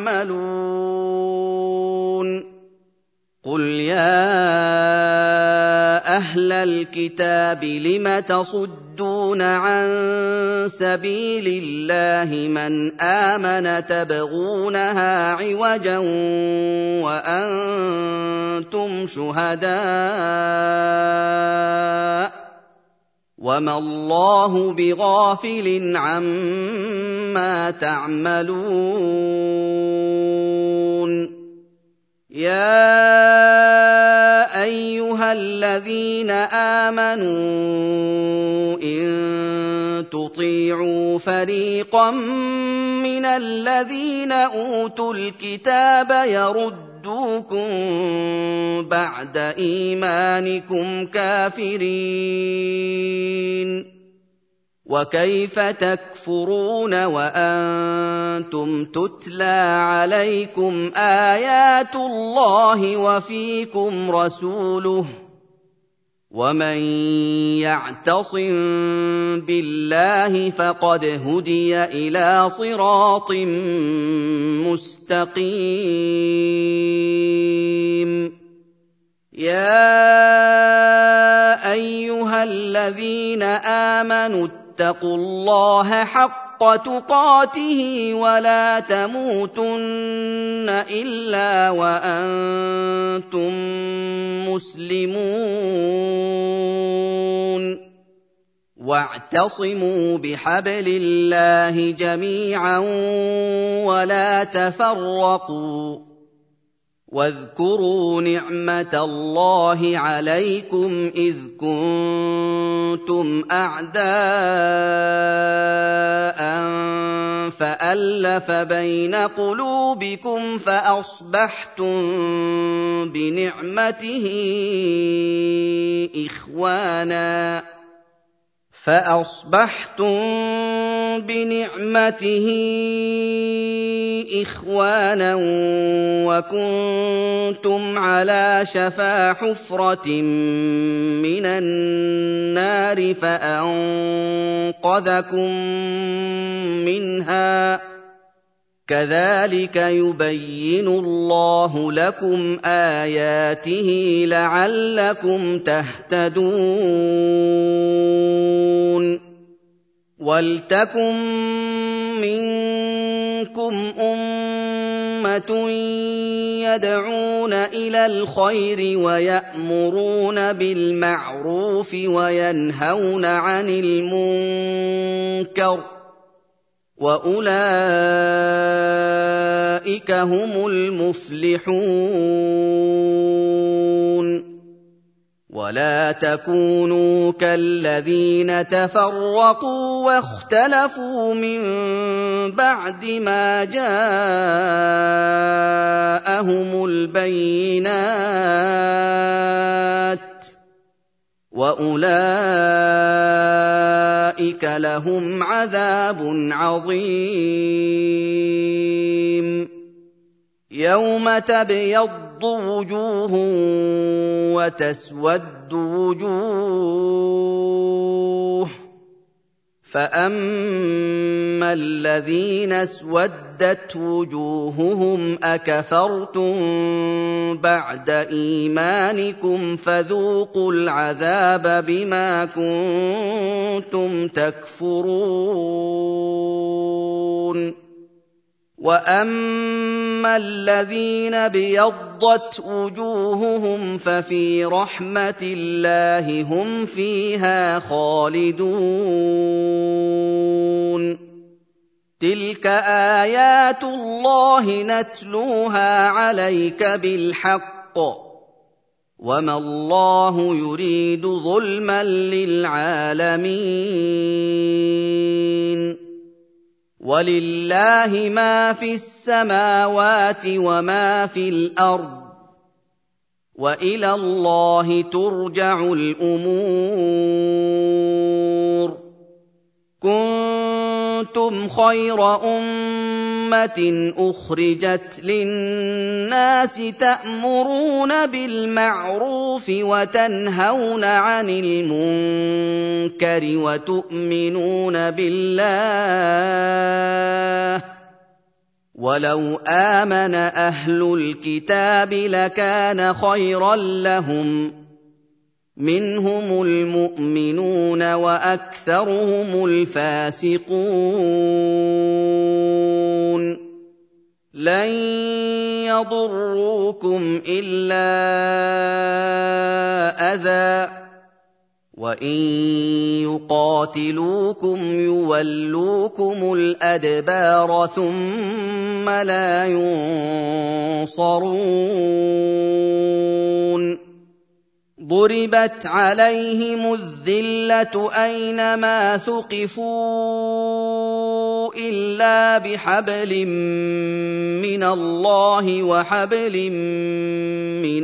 تَعْمَلُونَ قُلْ يَا أَهْلَ الْكِتَابِ لِمَ تَصُدُّونَ عَن سَبِيلِ اللَّهِ مَنْ آمَنَ تَبْغُونَهَا عِوَجًا وَأَنتُمْ شُهَدَاءُ ۗ وما الله بغافل عما تعملون يا أيها الذين آمنوا إن تطيعوا فريقا من الذين أوتوا الكتاب يردوكم بعد إيمانكم كافرين وكيف تكفرون وأنتم تتلى عليكم آيات الله وفيكم رسوله ومن يعتصم بالله فقد هدي إلى صراط مستقيم يا أيها الذين آمنوا اتقوا الله حق تقاته ولا تموتن إلا وأنتم مسلمون واعتصموا بحبل الله جميعا ولا تفرقوا واذكروا نعمة الله عليكم إذ كنتم أعداء فألف بين قلوبكم فأصبحتم بنعمته إخوانا وكنتم على شفا حفرة من النار فأنقذكم منها كذلك يبين الله لكم آياته لعلكم تهتدون وَلْتَكُن مِّنكُمْ أُمَّةٌ يَدْعُونَ إِلَى الْخَيْرِ وَيَأْمُرُونَ بِالْمَعْرُوفِ وَيَنْهَوْنَ عَنِ الْمُنكَرِ ۚ وَأُولَٰئِكَ هُمُ الْمُفْلِحُونَ ولا تكونوا كالذين تفرقوا واختلفوا من بعد ما جاءهم البينات وأولئك لهم عذاب عظيم يوم تبيض وجوه وتسود وجوه فأما الذين اسودت وجوههم أكفرتم بعد إيمانكم فذوقوا العذاب بما كنتم تكفرون وَأَمَّا الَّذِينَ ابْيَضَّتْ وُجُوهُهُمْ فَفِي رَحْمَةِ اللَّهِ هُمْ فِيهَا خَالِدُونَ تِلْكَ آيَاتُ اللَّهِ نَتْلُوهَا عَلَيْكَ بِالْحَقِّ وَمَا اللَّهُ يُرِيدُ ظُلْمًا لِّلْعَالَمِينَ وَلِلَّهِ مَا فِي السَّمَاوَاتِ وَمَا فِي الْأَرْضِ وَإِلَى اللَّهِ تُرْجَعُ الْأُمُورُ كُنتُمْ خَيْرَ أُمَّةٍ أُخْرِجَتْ لِلنَّاسِ تَأْمُرُونَ بِالْمَعْرُوفِ وَتَنْهَوْنَ عَنِ الْمُنكَرِ وَتُؤْمِنُونَ بِاللَّهِ وَلَوْ آمَنَ أَهْلُ الْكِتَابِ لَكَانَ خَيْرًا لَّهُمْ مِنْهُمُ الْمُؤْمِنُونَ وَأَكْثَرُهُمُ الْفَاسِقُونَ لَن يَضُرُّوكُمْ إِلَّا أَذًى وَإِن يُقَاتِلُوكُمْ يُوَلُّوكُمُ الْأَدْبَارَ ثُمَّ لَا يُنصَرُونَ ضُرِبَتْ عَلَيْهِمُ الذِّلَّةُ أَيْنَمَا ثُقِفُوا إِلَّا بِحَبْلٍ مِّنَ اللَّهِ وَحَبْلٍ مِّنَ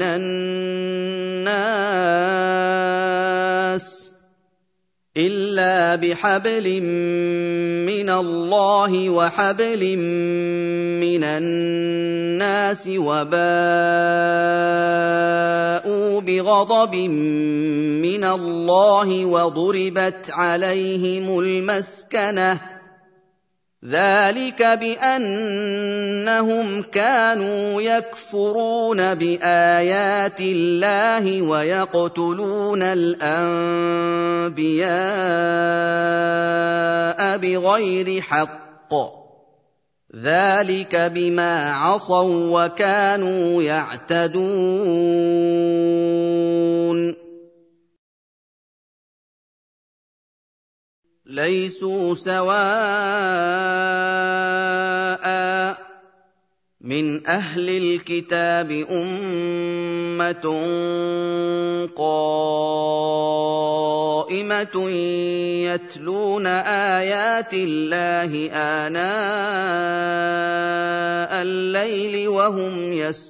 النَّاسِ وَبَاءُوا بِغَضَبٍ مِّنَ اللَّهِ وَضُرِبَتْ عَلَيْهِمُ الْمَسْكَنَةُ ۚ ذَٰلِكَ بِأَنَّهُمْ كَانُوا يَكْفُرُونَ بِآيَاتِ اللَّهِ وَيَقْتُلُونَ الْأَنبِيَاءَ بِغَيْرِ حَقٍّ ۚ ذَٰلِكَ بِمَا عَصَوا وَّكَانُوا يَعْتَدُونَ لَيْسُوا سَوَاءً ۗ مِّنْ أَهْلِ الْكِتَابِ أُمَّةٌ قَائِمَةٌ يَتْلُونَ آيَاتِ اللَّهِ آنَاءَ اللَّيْلِ وَهُمْ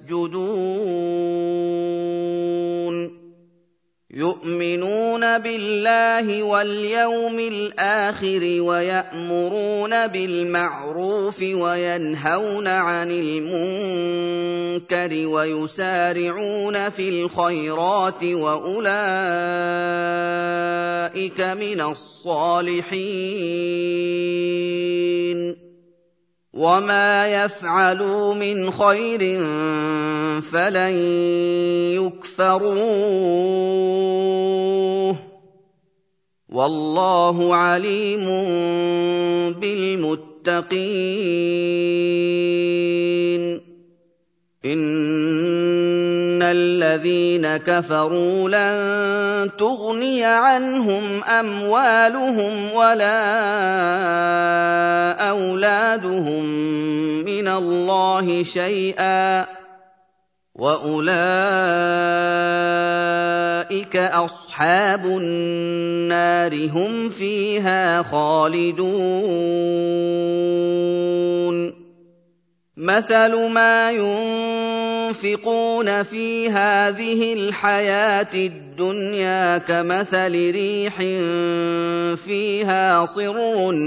يَسْجُدُونَ يُؤْمِنُونَ بِاللَّهِ وَالْيَوْمِ الْآخِرِ وَيَأْمُرُونَ بِالْمَعْرُوفِ وَيَنْهَوْنَ عَنِ الْمُنكَرِ وَيُسَارِعُونَ فِي الْخَيْرَاتِ وَأُولَٰئِكَ مِنَ الصَّالِحِينَ وَمَا يَفْعَلُوا مِنْ خَيْرٍ فَلَن يُكْفَرُوهُ ۗ وَاللَّهُ عَلِيمٌ بِالْمُتَّقِينَ إِنَّ الَّذِينَ كَفَرُوا لَن تُغْنِيَ عَنْهُمْ أَمْوَالُهُمْ وَلَا أَوْلَادُهُم مِّنَ اللَّهِ شَيْئًا ۖ وَأُولَٰئِكَ أَصْحَابُ النَّارِ ۖ هُمْ فِيهَا خَالِدُونَ مَثَلُ مَا يُنفِقُونَ فِي هَٰذِهِ الْحَيَاةِ الدُّنْيَا كَمَثَلِ رِيحٍ فِيهَا صِرٌّ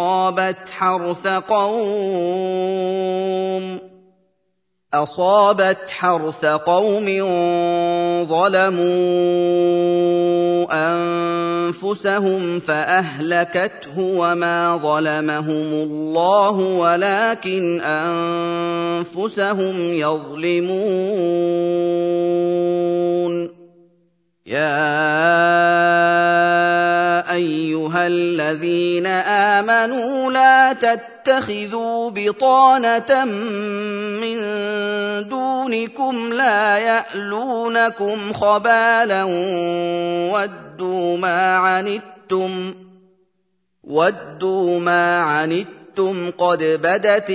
أَصَابَتْ حَرْثَ قَوْمٍ ظَلَمُوا أَنفُسَهُمْ فَأَهْلَكَتْهُ وَمَا ظَلَمَهُمُ اللَّهُ وَلَٰكِنْ أَنفُسَهُمْ يَظْلِمُونَ يَا أَيُّهَا الَّذِينَ آمَنُوا لَا تَتَّخِذُوا بِطَانَةً مِّن دُونِكُمْ لَا يَأْلُونَكُمْ خَبَالًا وَدُّوا مَا عَنِتُّمْ قَدْ بَدَتِ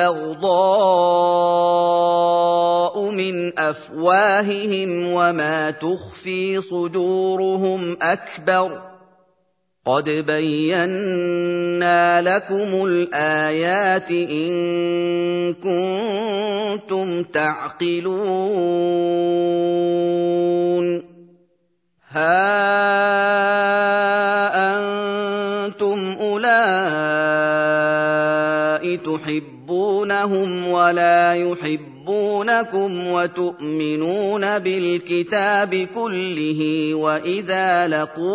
الْبَغْضَاءُ مِنْ أَفْوَاهِهِمْ وَمَا تُخْفِي صُدُورُهُمْ أَكْبَرُ ۚ قَدْ بَيَّنَّا لَكُمُ الْآيَاتِ إِن كُنتُمْ تَعْقِلُونَ هَا أَنتُمْ أُولَاءِ تُحِبُّونَهُمْ وَلَا يُحِبُّونَكُمْ وَتُؤْمِنُونَ بِالْكِتَابِ كُلِّهِ وَإِذَا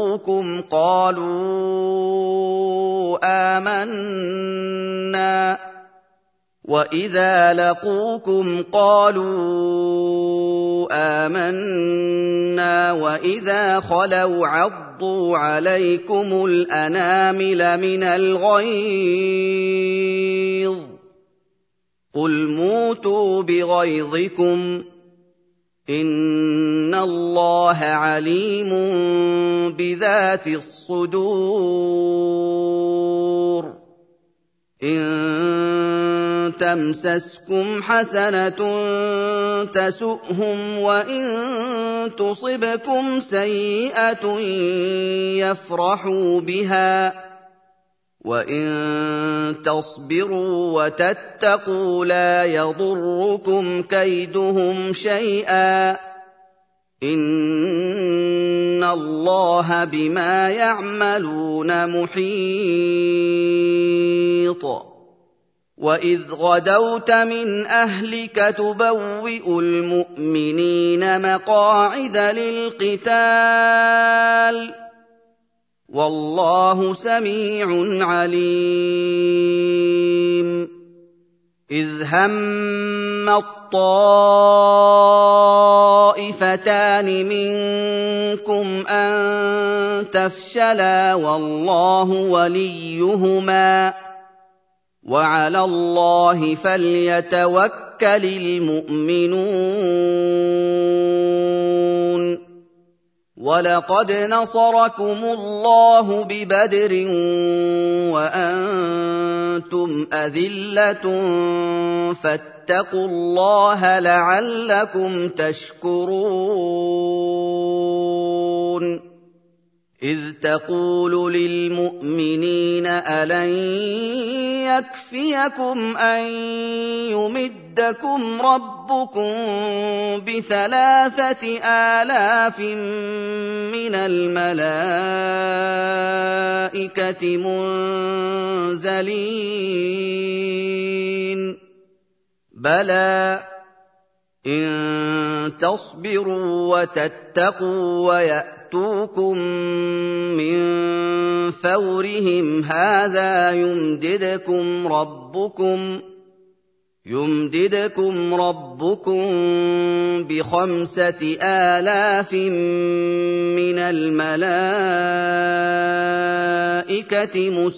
لَقُوكُمْ قَالُوا آمَنَّا وَإِذَا خَلَوْا عَضُّوا عَلَيْكُمُ الْأَنَامِلَ مِنَ الْغَيْظِ ۚ قُلْ مُوتُوا بِغَيْظِكُمْ ۗ إِنَّ اللَّهَ عَلِيمٌ بِذَاتِ الصُّدُورِ إِن تَمْسَسْكُمْ حَسَنَةٌ تَسُؤْهُمْ وَإِن تُصِبْكُمْ سَيِّئَةٌ يَفْرَحُوا بِهَا وَإِن تَصْبِرُوا وَتَتَّقُوا لَا يَضُرُّكُمْ كَيْدُهُمْ شَيْئًا ۗ إِنَّ اللَّهَ بِمَا يَعْمَلُونَ مُحِيطٌ وَإِذْ غَدَوْتَ مِنْ أَهْلِكَ تُبَوِّئُ الْمُؤْمِنِينَ مَقَاعِدَ لِلْقِتَالِ ۗ وَاللَّهُ سَمِيعٌ عَلِيمٌ إِذْ هَمَّ الطَّائِفَتَانِ مِنكُمْ أَن تَفْشَلَا وَاللَّهُ وَلِيُّهُمَا ۗ وَعَلَى اللَّهِ فَلْيَتَوَكَّلِ الْمُؤْمِنُونَ وَلَقَدْ نَصَرَكُمُ اللَّهُ بِبَدْرٍ وَأَنتُمْ أَذِلَّةٌ فَاتَّقُوا اللَّهَ لَعَلَّكُمْ تَشْكُرُونَ إِذْ تَقُولُ لِلْمُؤْمِنِينَ أَلَن يَكْفِيَكُمْ أَن يُمِدَّكُمْ رَبُّكُم ب3,000,000 مِّنَ الْمَلَائِكَةِ مُنزَلِينَ بَلَىٰ إِن تَصْبِرُوا وَتَتَّقُوا وَيَأْتُوكُم مِّن فَوْرِهِمْ هَٰذَا يُمْدِدْكُمْ رَبُّكُم ب5,000,000 مِّنَ الْمَلَائِكَةِ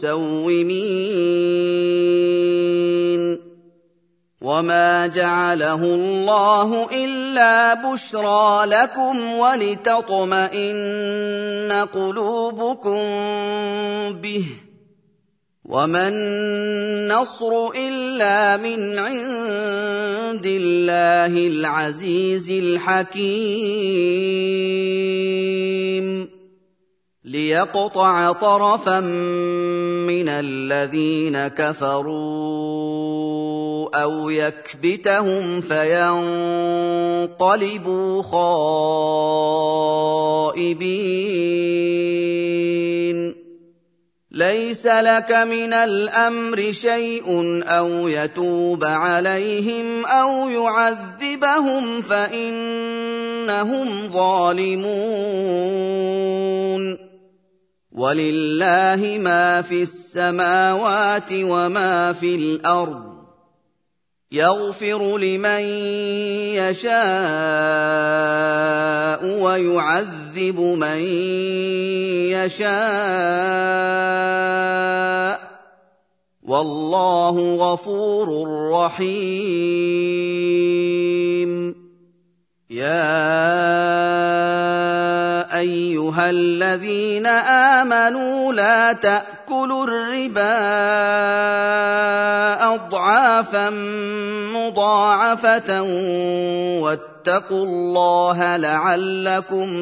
مُسَوِّمِينَ وَمَا جَعَلَهُ اللَّهُ إِلَّا بُشْرَىٰ لَكُمْ وَلِتَطْمَئِنَّ قُلُوبُكُم بِهِ ۗ وَمَا النَّصْرُ إِلَّا مِنْ عِندِ اللَّهِ الْعَزِيزِ الْحَكِيمِ لِيَقْطَعَ طَرَفًا مِّنَ الَّذِينَ كَفَرُوا أَوْ يَكْبِتَهُمْ فَيَنقَلِبُوا خَائِبِينَ لَيْسَ لَكَ مِنَ الْأَمْرِ شَيْءٌ أَوْ يَتُوبَ عَلَيْهِمْ أَوْ يُعَذِّبَهُمْ فَإِنَّهُمْ ظَالِمُونَ وَلِلَّهِ مَا فِي السَّمَاوَاتِ وَمَا فِي الْأَرْضِ يَغْفِرُ لِمَن يَشَاءُ وَيُعَذِّبُ مَن يَشَاءُ وَاللَّهُ غَفُورٌ رَّحِيمٌ يَا أَيُّهَا الَّذِينَ آمَنُوا لَا تَأْكُلُوا الرِّبَا أَضْعَافًا مُّضَاعَفَةً وَاتَّقُوا اللَّهَ لَعَلَّكُمْ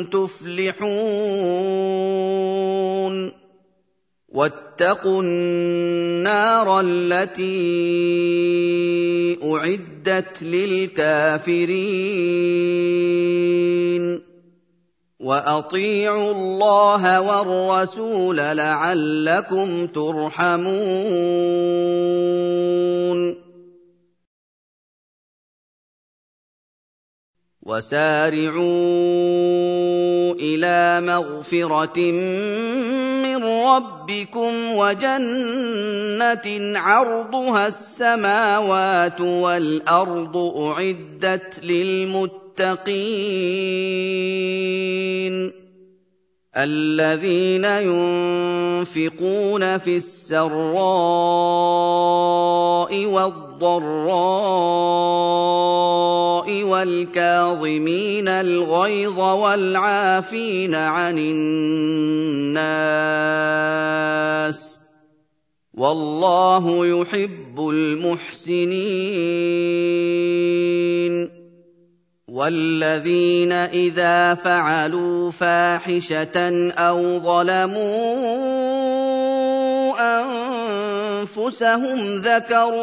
تُفْلِحُونَ وَاتَّقُوا النَّارَ الَّتِي أُعِدَّتْ لِلْكَافِرِينَ وَأَطِيعُوا اللَّهَ وَالرَّسُولَ لَعَلَّكُمْ تُرْحَمُونَ وَسَارِعُوا إِلَىٰ مَغْفِرَةٍ مِّن رَّبِّكُمْ وَجَنَّةٍ عَرْضُهَا السَّمَاوَاتُ وَالْأَرْضُ أُعِدَّتْ لِلْمُتَّقِينَ الَّذِينَ يُنفِقُونَ فِي السَّرَّاءِ وَالضَّرَّاءِ وَالْكَاظِمِينَ الْغَيْظَ وَالْعَافِينَ عَنِ النَّاسِ ۗ وَاللَّهُ يُحِبُّ الْمُحْسِنِينَ. وَالَّذِينَ إِذَا فَعَلُوا فَاحِشَةً أَوْ ظَلَمُوا أَنفُسَهُمْ ذَكَرُوا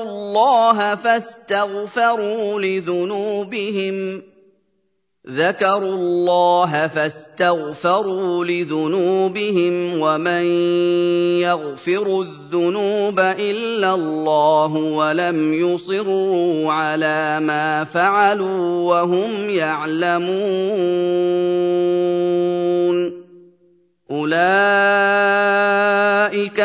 اللَّهَ فَاسْتَغْفَرُوا لِذُنُوبِهِمْ وَمَن يَغْفِرُ الذُّنُوبَ إِلَّا اللَّهُ وَلَمْ يُصِرُّوا عَلَىٰ مَا فَعَلُوا وَهُمْ يَعْلَمُونَ أُولَٰئِكَ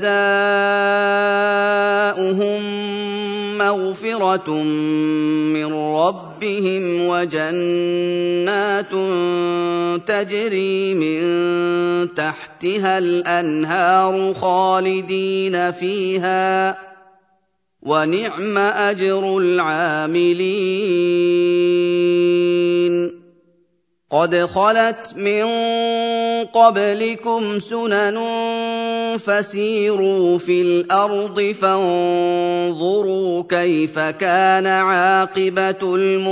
جَزَاؤُهُم مَّغْفِرَةٌ مِّن رَّبِّهِمْ وَجَنَّاتٌ تَجْرِي مِن تَحْتِهَا الْأَنْهَارُ خَالِدِينَ فِيهَا ۚ وَنِعْمَ أَجْرُ الْعَامِلِينَ. قَدْ خَلَتْ مِن قَبْلِكُمْ سُنَنٌ فَسِيرُوا فِي الْأَرْضِ فَانظُرُوا كَيْفَ كَانَ عَاقِبَةُ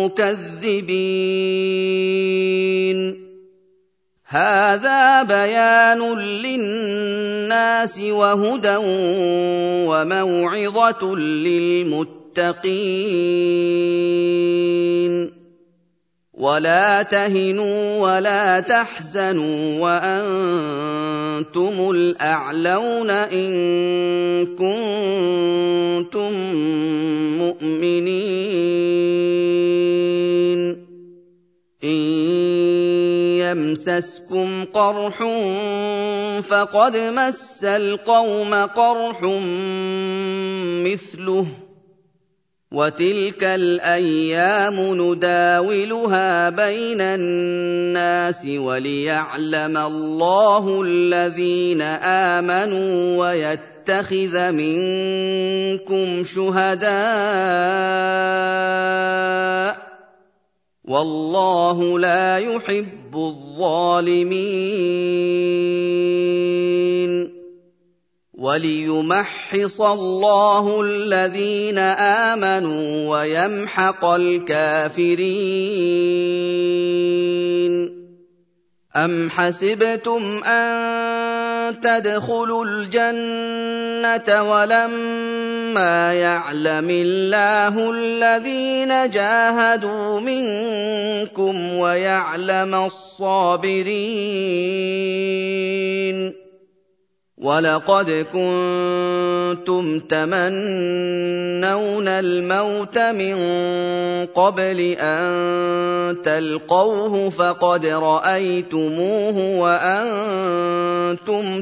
الْمُكَذِّبِينَ. هَٰذَا بَيَانٌ لِّلنَّاسِ وَهُدًى وَمَوْعِظَةٌ لِّلْمُتَّقِينَ. وَلَا تَهِنُوا وَلَا تَحْزَنُوا وَأَنتُمُ الْأَعْلَوْنَ إِن كُنتُم مُّؤْمِنِينَ. إِن يَمْسَسْكُمْ قَرْحٌ فَقَدْ مَسَّ الْقَوْمَ قَرْحٌ مِّثْلُهُ ۚ وَتِلْكَ الْأَيَّامُ نُدَاوِلُهَا بَيْنَ النَّاسِ وَلِيَعْلَمَ اللَّهُ الَّذِينَ آمَنُوا وَيَتَّخِذَ مِنكُمْ شُهَدَاءَ ۗ وَاللَّهُ لَا يُحِبُّ الظَّالِمِينَ. وَلِيُمَحِّصَ اللَّهُ الَّذِينَ آمَنُوا وَيَمْحَقَ الْكَافِرِينَ. أَمْ حَسِبْتُمْ أَن تَدْخُلُوا الْجَنَّةَ وَلَمَّا يَعْلَمِ اللَّهُ الَّذِينَ جَاهَدُوا مِنكُمْ وَيَعْلَمَ الصَّابِرِينَ. وَلَقَدْ كُنتُمْ تَمَنَّوْنَ الْمَوْتَ مِن قَبْلِ أَن تَلْقَوْهُ فَقَدْ رَأَيْتُمُوهُ وَأَنتُمْ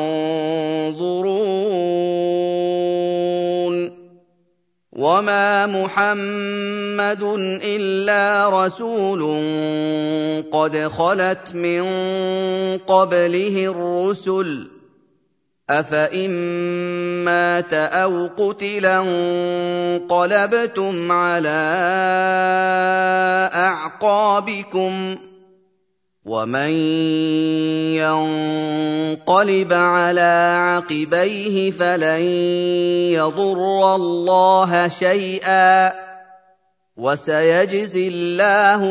تَنظُرُونَ. وَمَا مُحَمَّدٌ إِلَّا رَسُولٌ قَدْ خَلَتْ مِن قَبْلِهِ الرُّسُلُ ۚ أَفَإِن مَّاتَ أَوْ قُتِلَ انقَلَبْتُمْ عَلَىٰ أَعْقَابِكُمْ ۚ وَمَن يَنقَلِبْ عَلَىٰ عَقِبَيْهِ فَلَن يَضُرَّ اللَّهَ شَيْئًا ۗ وَسَيَجْزِي اللَّهُ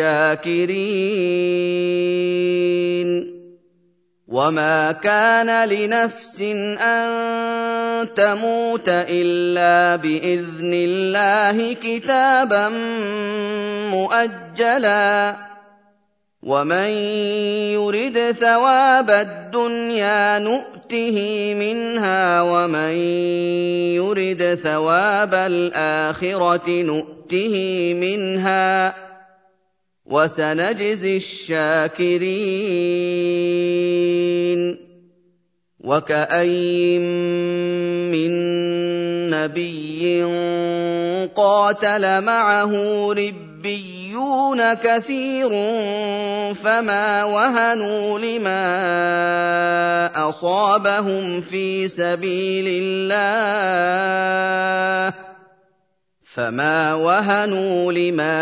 الشَّاكِرِينَ. وَمَا كَانَ لِنَفْسٍ أَن تَمُوتَ إِلَّا بِإِذْنِ اللَّهِ كِتَابًا مُّؤَجَّلًا ۗ وَمَن يُرِدْ ثَوَابَ الدُّنْيَا نُؤْتِهِ مِنْهَا وَمَن يُرِدْ ثَوَابَ الْآخِرَةِ نُؤْتِهِ مِنْهَا ۚ وَسَنَجْزِي الشَّاكِرِينَ. وَكَأَيِّن مِّن نَّبِيٍّ قَاتَلَ مَعَهُ رِبِّيُّونَ كَثِيرٌ فَمَا وَهَنُوا لِمَا أَصَابَهُمْ فِي سَبِيلِ اللَّهِ فما وهنوا لما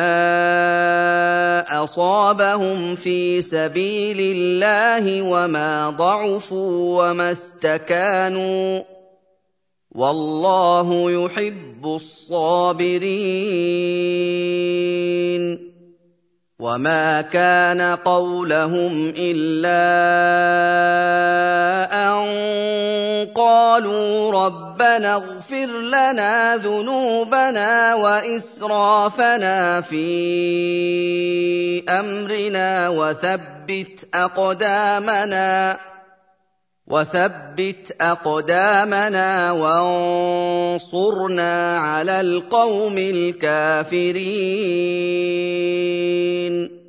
أصابهم في سبيل الله وما ضعفوا وما استكانوا والله يحب الصابرين وما كان قولهم إلا أن قالوا ربنا اغفر لنا ذنوبنا وإسرافنا في أمرنا وثبت أقدامنا وانصرنا على القوم الكافرين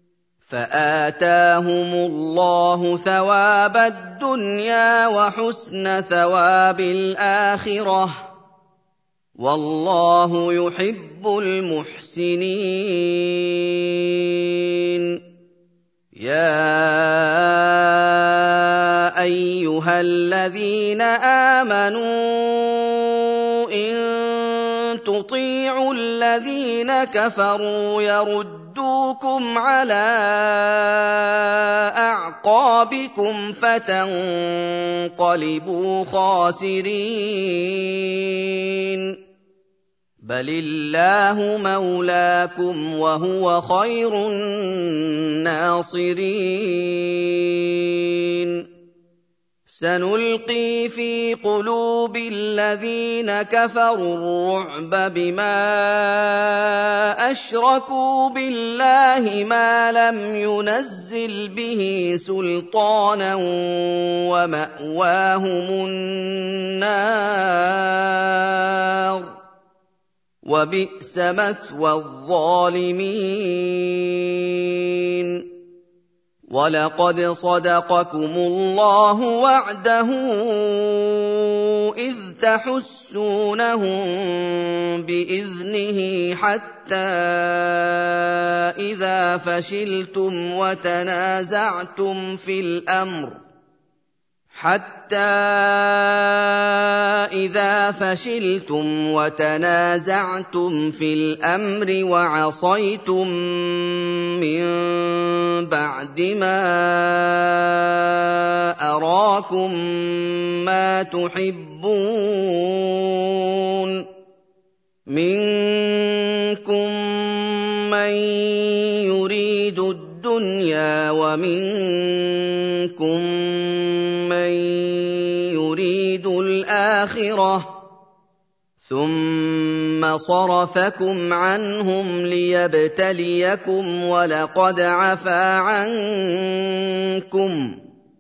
فآتاهم الله ثواب الدنيا وحسن ثواب الآخرة والله يحب المحسنين يا أيها الذين آمنوا إن تطيعوا الذين كفروا يردوكم على أعقابكم فتنقلبوا خاسرين بل الله مولاكم وهو خير الناصرين سنلقي في قلوب الذين كفروا الرعب بما أشركوا بالله ما لم ينزل به سلطانا ومأواهم النار وبئس مثوى الظالمين وَلَقَدْ صَدَقَكُمُ اللَّهُ وَعْدَهُ إِذْ تَحُسُّونَهُم بِإِذْنِهِ حَتَّىٰ إِذَا فشلتم وتنازعتم في الأمر وعصيتم من بعد ما أراكم ما تحبون منكم من يريد الدنيا ومنكم من يريد الآخرة ثم صرفكم عنهم ليبتليكم ولقد عفا عنكم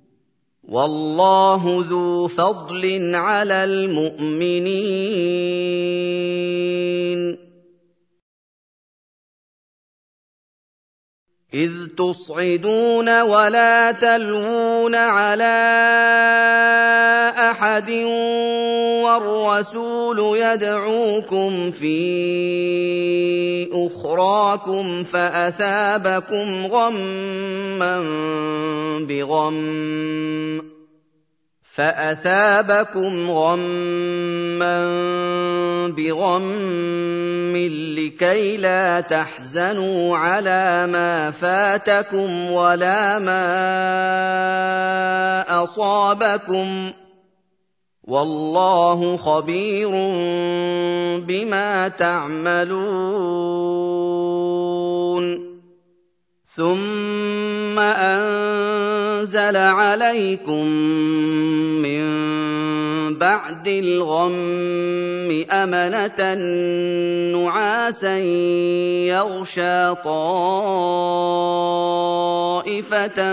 والله ذو فضل على المؤمنين إذ تصعدون ولا تلوون على أحد والرسول يدعوكم في أخراكم فأثابكم غما بغم لكي لا تحزنوا على ما فاتكم ولا ما أصابكم والله خبير بما تعملون ثم أنزل عليكم من بعد الغم أمنة نعاسا يغشى طائفة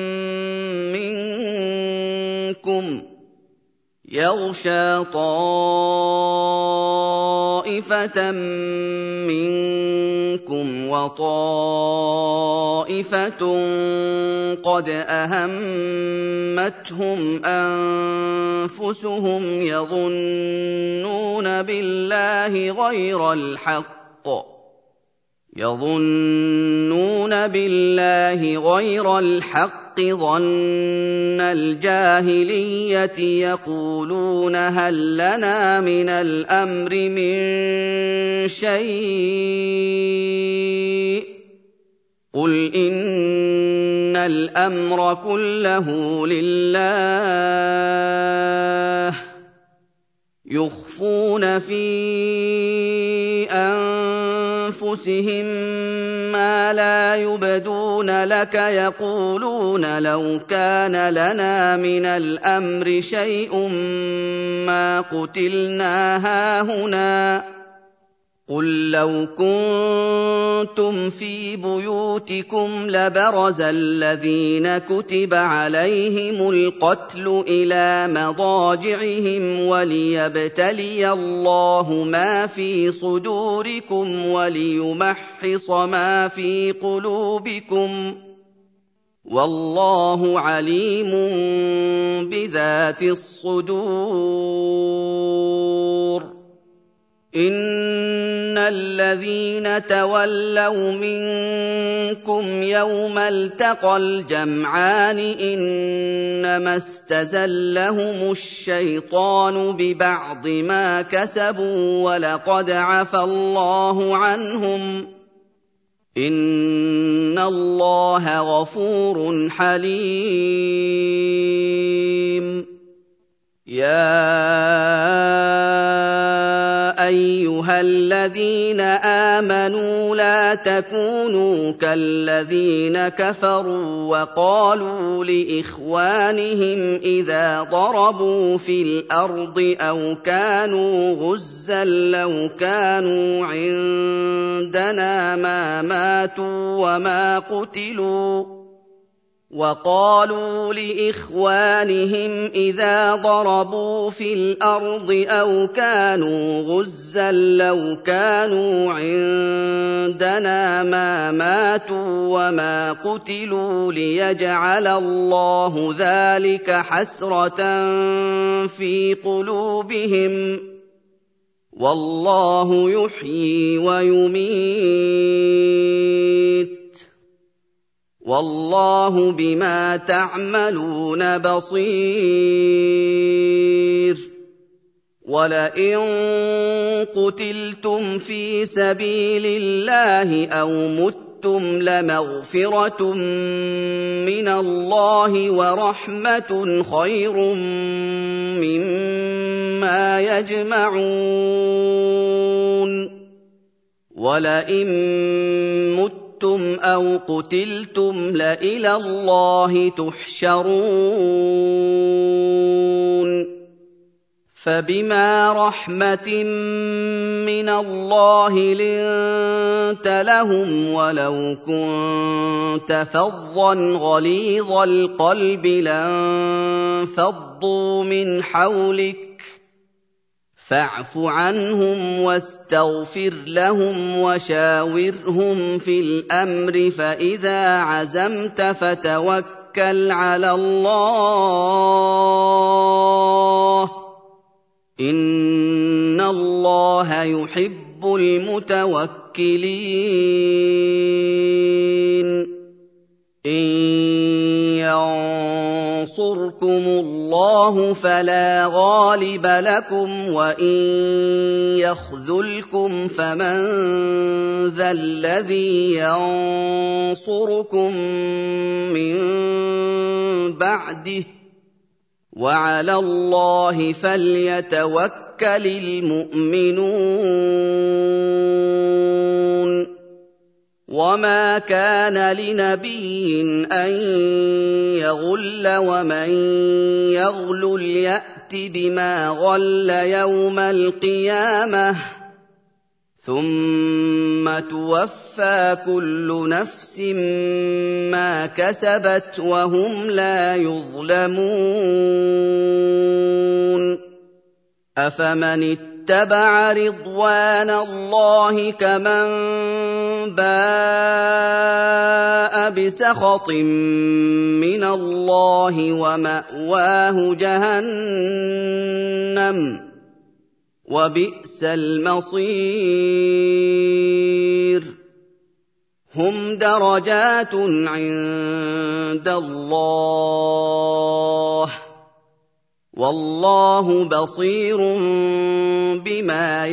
منكم وطائفة قد أهمتهم أنفسهم يظنون بالله غير الحق الحق ظن الجاهلية يقولون هل لنا من الأمر من شيء قل إن الأمر كله لله يخفون في أنفسهم ما لا يبدون لك يقولون لو كان لنا من الأمر شيء ما قتلنا هاهنا قل لو كنتم في بيوتكم لبرز الذين كتب عليهم القتل إلى مضاجعهم وليبتلي الله ما في صدوركم وليمحص ما في قلوبكم والله عليم بذات الصدور إن الذين تولوا منكم يوم التقى الجمعان إنما استزلهم الشيطان ببعض ما كسبوا ولقد عفى الله عنهم إن الله غفور حليم يا أيها الذين آمنوا لا تكونوا كالذين كفروا وقالوا لإخوانهم إذا ضربوا في الأرض أو كانوا غزا لو كانوا عندنا ما ماتوا وما قتلوا وقالوا لإخوانهم إذا ضربوا في الأرض أو كانوا غزا لو كانوا عندنا ما ماتوا وما قتلوا ليجعل الله ذلك حسرة في قلوبهم والله يحيي ويميت والله بما تعملون بصير ولئن قتلتم في سبيل الله أو متم لمغفرة من الله ورحمة خير مما يجمعون ولئن متم أو قتلتم لإلى الله تحشرون فبما رحمة من الله لنت لهم ولو كنت فظا غليظ القلب لانفضوا من حولك فاعف عنهم واستغفر لهم وشاورهم في الأمر فإذا عزمت فتوكل على الله إن الله يحب المتوكلين إن ينصركم الله فلا غالب لكم وإن يخذلكم فمن ذا الذي ينصركم من بعده وعلى الله فليتوكل المؤمنون وما كان لنبي أن يغل ومن يغلل يأت بما غل يوم القيامة ثم توفى كل نفس ما كسبت وهم لا يظلمون أفمن اتبع رضوان الله كمن باء بسخط من الله ومأواه جهنم وبئس المصير هُمْ دَرَجَاتٌ عِندَ اللَّهِ ۗ وَاللَّهُ بَصِيرٌ بِمَا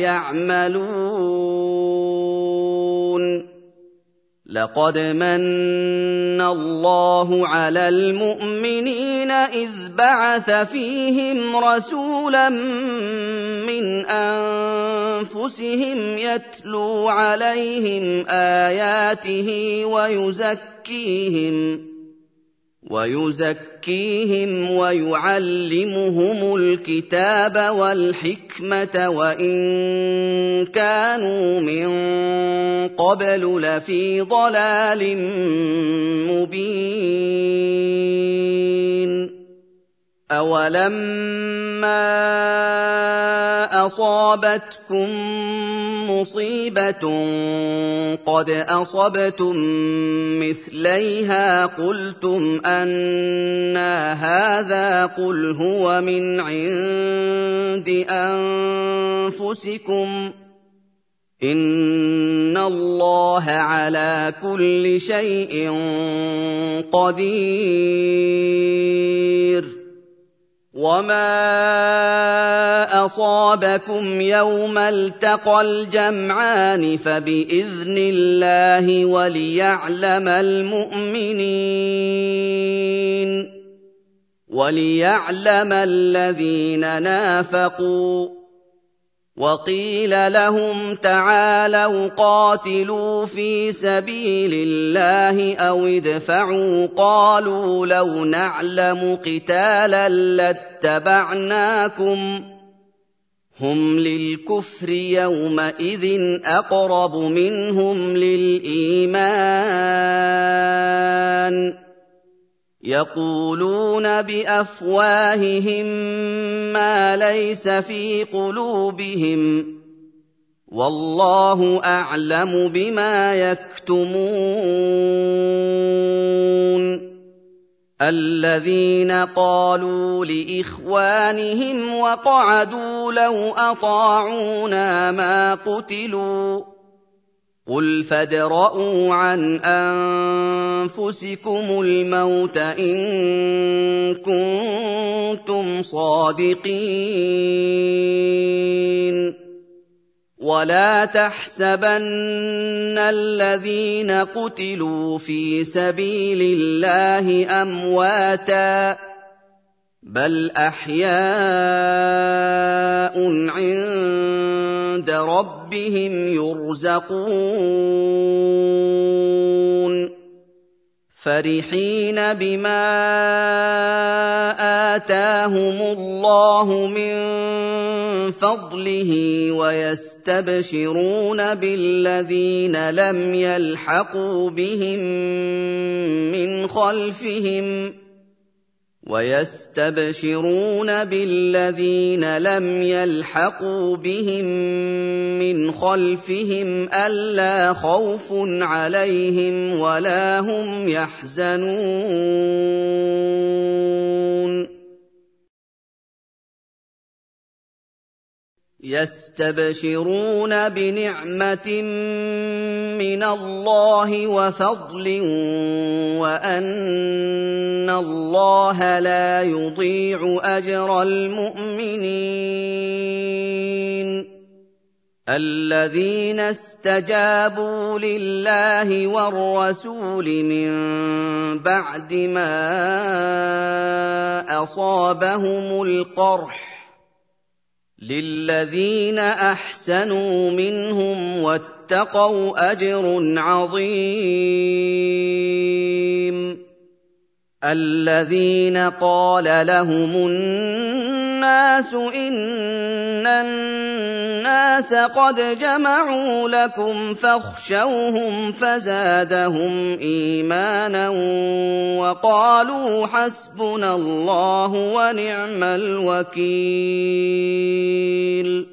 يَعْمَلُونَ لَقَدْ مَنَّ اللَّهُ عَلَى الْمُؤْمِنِينَ إِذْ بَعَثَ فِيهِمْ رَسُولًا مِّنْ أَنفُسِهِمْ يَتْلُو عَلَيْهِمْ آيَاتِهِ وَيُزَكِّيهِمْ وَيُعَلِّمُهُمُ الْكِتَابَ وَالْحِكْمَةَ وَإِن كَانُوا مِن قَبْلُ لَفِي ضَلَالٍ مُّبِينٍ أَوَلَمَّا أَصَابَتْكُم مُّصِيبَةٌ قَدْ أَصَبْتُم مِّثْلَيْهَا قُلْتُمْ أَنَّىٰ هَٰذَا ۖ قُلْ هُوَ مِنْ عِندِ أَنفُسِكُمْ ۗ إِنَّ اللَّهَ عَلَىٰ كُلِّ شَيْءٍ قَدِيرٌ وَمَا أَصَابَكُمْ يَوْمَ الْتَقَى الْجَمْعَانِ فَبِإِذْنِ اللَّهِ وَلِيَعْلَمَ الَّذِينَ نَافَقُوا ۚ وَقِيلَ لَهُمْ تَعَالَوْا قَاتِلُوا فِي سَبِيلِ اللَّهِ أَوِ ادْفَعُوا ۖ قَالُوا لَوْ نَعْلَمُ قِتَالًا لَّاتَّبَعْنَاكُمْ ۗ هُمْ لِلْكُفْرِ يَوْمَئِذٍ أَقْرَبُ مِنْهُمْ لِلْإِيمَانِ ۚ يَقُولُونَ بِأَفْوَاهِهِم مَّا لَيْسَ فِي قُلُوبِهِمْ ۗ وَاللَّهُ أَعْلَمُ بِمَا يَكْتُمُونَ الَّذِينَ قَالُوا لِإِخْوَانِهِمْ وَقَعَدُوا لَوْ أَطَاعُونَا مَا قُتِلُوا ۗ قُلْ فَادْرَءُوا عَنْ أَنفُسِكُمُ الْمَوْتَ إِن كُنتُمْ صَادِقِينَ وَلَا تَحْسَبَنَّ الَّذِينَ قُتِلُوا فِي سَبِيلِ اللَّهِ أَمْوَاتًا ۚ بَلْ أَحْيَاءٌ عِندَ رَبِّهِمْ يُرْزَقُونَ فَرِحِينَ بِمَا آتَاهُمُ اللَّهُ مِن فَضْلِهِ وَيَسْتَبْشِرُونَ بِالَّذِينَ لَمْ يَلْحَقُوا بِهِم مِّنْ خَلْفِهِمْ أَلَّا خَوْفٌ عَلَيْهِمْ وَلَا هُمْ يَحْزَنُونَ يَسْتَبْشِرُونَ بِنِعْمَةٍ مِّنَ اللَّهِ وَفَضْلٍ وَأَنَّ اللَّهَ لَا يُضِيعُ أَجْرَ الْمُؤْمِنِينَ الَّذِينَ اسْتَجَابُوا لِلَّهِ وَالرَّسُولِ مِن بَعْدِ مَا أَصَابَهُمُ الْقَرْحُ لِلَّذِينَ أَحْسَنُوا مِنْهُمْ وَاتَّقَوْا أَجْرٌ عَظِيمٌ الَّذِينَ قَالَ لَهُمُ النَّاسُ إِنَّ النَّاسَ قَدْ جَمَعُوا لَكُمْ فَاخْشَوْهُمْ فَزَادَهُمْ إِيمَانًا وَقَالُوا حَسْبُنَا اللَّهُ وَنِعْمَ الْوَكِيلُ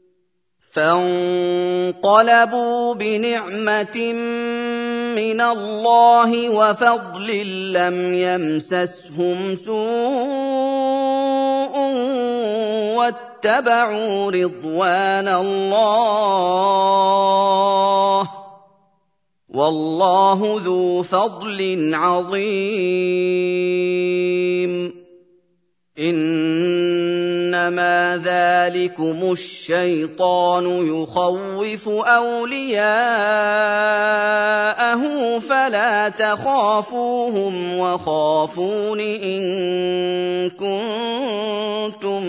فَانقَلَبُوا بِنِعْمَةٍ مِّنَ اللَّهِ وَفَضْلٍ لَّمْ يَمْسَسْهُمْ سُوءٌ وَاتَّبَعُوا رِضْوَانَ اللَّهِ ۗ وَاللَّهُ ذُو فَضْلٍ عَظِيمٍ. إِنَّمَا ذَٰلِكُمُ الشَّيْطَانُ يُخَوِّفُ أَوْلِيَاءَهُ فَلَا تَخَافُوهُمْ وَخَافُونِ إِن كُنتُم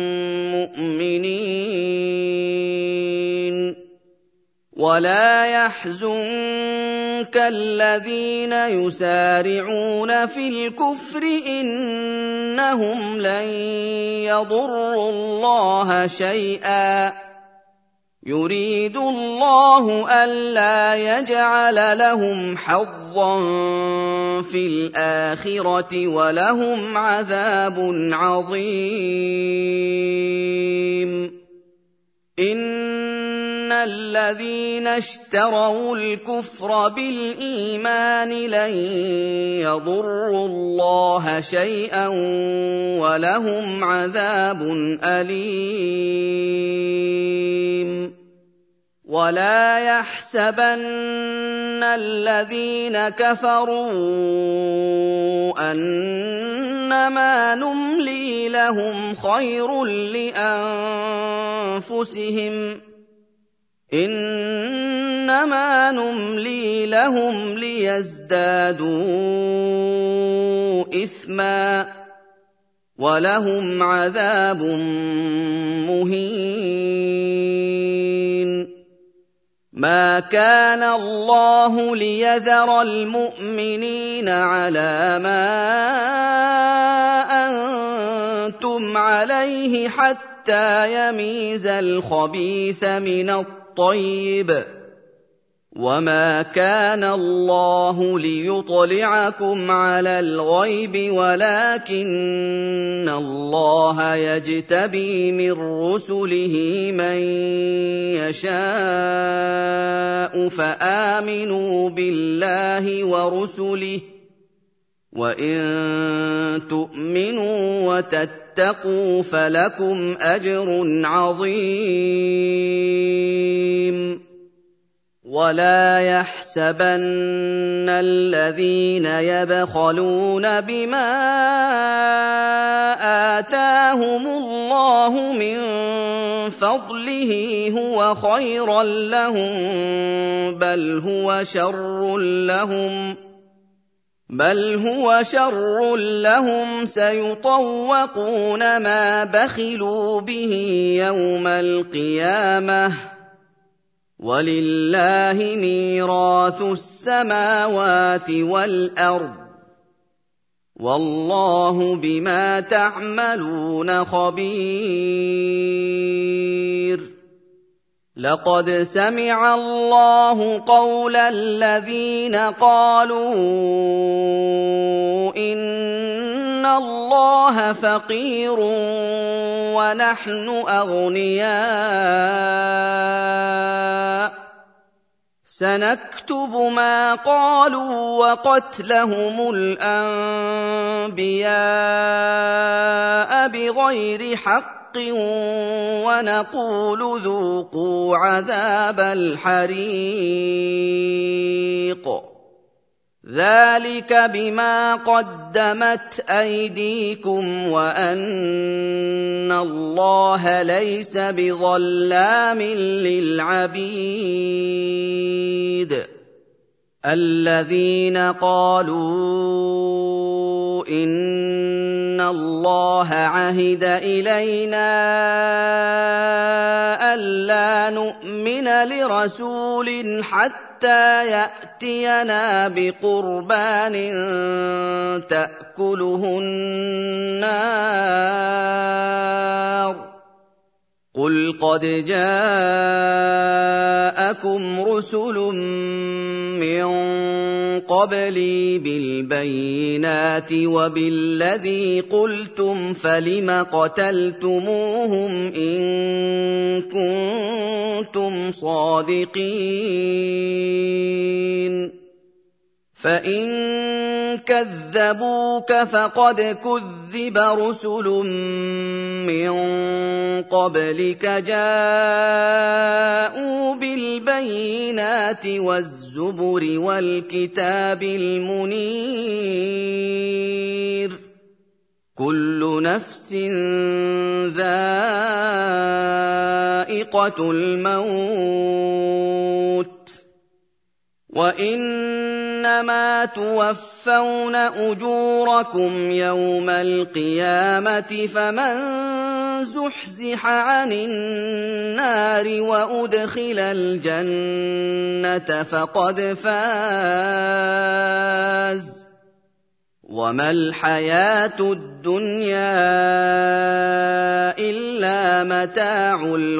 مُّؤْمِنِينَ. وَلَا يَحْزُنكَ الَّذِينَ يُسَارِعُونَ فِي الْكُفْرِ إِنَّهُمْ لَن يَضُرُّوا اللَّهَ شَيْئًا يُرِيدُ اللَّهُ أَلَّا يَجْعَلَ لَهُمْ حَظًّا فِي الْآخِرَةِ وَلَهُمْ عَذَابٌ عَظِيمٌ. إِنَّ الَّذِينَ اشْتَرَوُا الْكُفْرَ بِالْإِيمَانِ لَن يَضُرُّوا اللَّهَ شَيْئًا وَلَهُمْ عَذَابٌ أَلِيمٌ. وَلَا يَحْسَبَنَّ الَّذِينَ كَفَرُوا أَنَّمَا نُمْلِي لَهُمْ خَيْرٌ لِّأَنفُسِهِمْ ۚ إِنَّمَا نُمْلِي لَهُمْ لِيَزْدَادُوا إِثْمًا ۚ وَلَهُمْ عَذَابٌ مُّهِينٌ. مَا كَانَ اللَّهُ لِيَذَرَ الْمُؤْمِنِينَ عَلَىٰ مَا أَنتُمْ عَلَيْهِ حَتَّىٰ يَمِيزَ الْخَبِيثَ مِنَ الطَّيِّبِ ۗ وَمَا كَانَ اللَّهُ لِيُطْلِعَكُمْ عَلَى الْغَيْبِ وَلَٰكِنَّ اللَّهَ يَجْتَبِي مِن رُّسُلِهِ مَن يَشَاءُ ۖ فَآمِنُوا بِاللَّهِ وَرُسُلِهِ ۚ وَإِن تُؤْمِنُوا وَتَتَّقُوا فَلَكُمْ أَجْرٌ عَظِيمٌ. وَلَا يَحْسَبَنَّ الَّذِينَ يَبْخَلُونَ بِمَا آتَاهُمُ اللَّهُ مِن فَضْلِهِ هُوَ خَيْرًا لَّهُم بَلْ هُوَ شَرٌّ لَّهُمْ سَيُطَوَّقُونَ مَا بَخِلُوا بِهِ يَوْمَ الْقِيَامَةِ ۗ وَلِلَّهِ مِيرَاثُ السَّمَاوَاتِ وَالْأَرْضِ ۗ وَاللَّهُ بِمَا تَعْمَلُونَ خَبِيرٌ. لَقَدْ سَمِعَ اللَّهُ قَوْلَ الَّذِينَ قَالُوا إِنَّ اللَّهَ فَقِيرٌ وَنَحْنُ أَغْنِيَاءُ ۘ سَنَكْتُبُ مَا قَالُوا وَقَتْلَهُمُ الْأَنبِيَاءَ بِغَيْرِ حَقٍّ وَنَقُولُ ذُوقُوا عَذَابَ الْحَرِيقِ ذَٰلِكَ بِمَا قَدَّمَتْ أَيْدِيكُمْ وَأَنَّ اللَّهَ لَيْسَ بِظَلَّامٍ لِّلْعَبِيدِ. الَّذِينَ قَالُوا إِنَّ اللَّهَ عَهِدَ إِلَيْنَا أَلَّا نُؤْمِنَ لِرَسُولٍ حَتَّىٰ يَأْتِيَنَا بِقُرْبَانٍ تَأْكُلُهُ النَّارُ ۗ قُلْ قَدْ جَاءَكُمْ رُسُلٌ مِّن قَبْلِي بِالْبَيِّنَاتِ وَبِالَّذِي قُلْتُمْ فَلِمَ قَتَلْتُمُوهُمْ إِن كُنتُمْ صَادِقِينَ فَإِن كذبوك فقد كذب رسل من قبلك جاءوا بالبينات والزبر والكتاب المنير كل نفس ذائقة الموت وإنما توفون أجوركم يوم القيامة فمن زحزح عن النار وأدخل الجنة فقد فاز وما الحياة الدنيا إلا متاع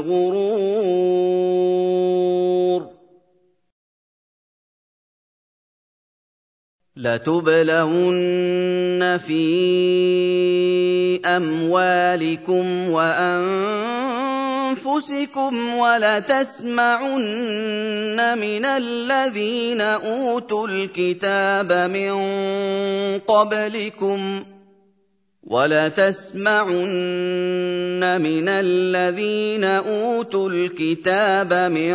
الغرور لتبلون في أموالكم وأنفسكم ولتسمعن من الذين أوتوا الكتاب من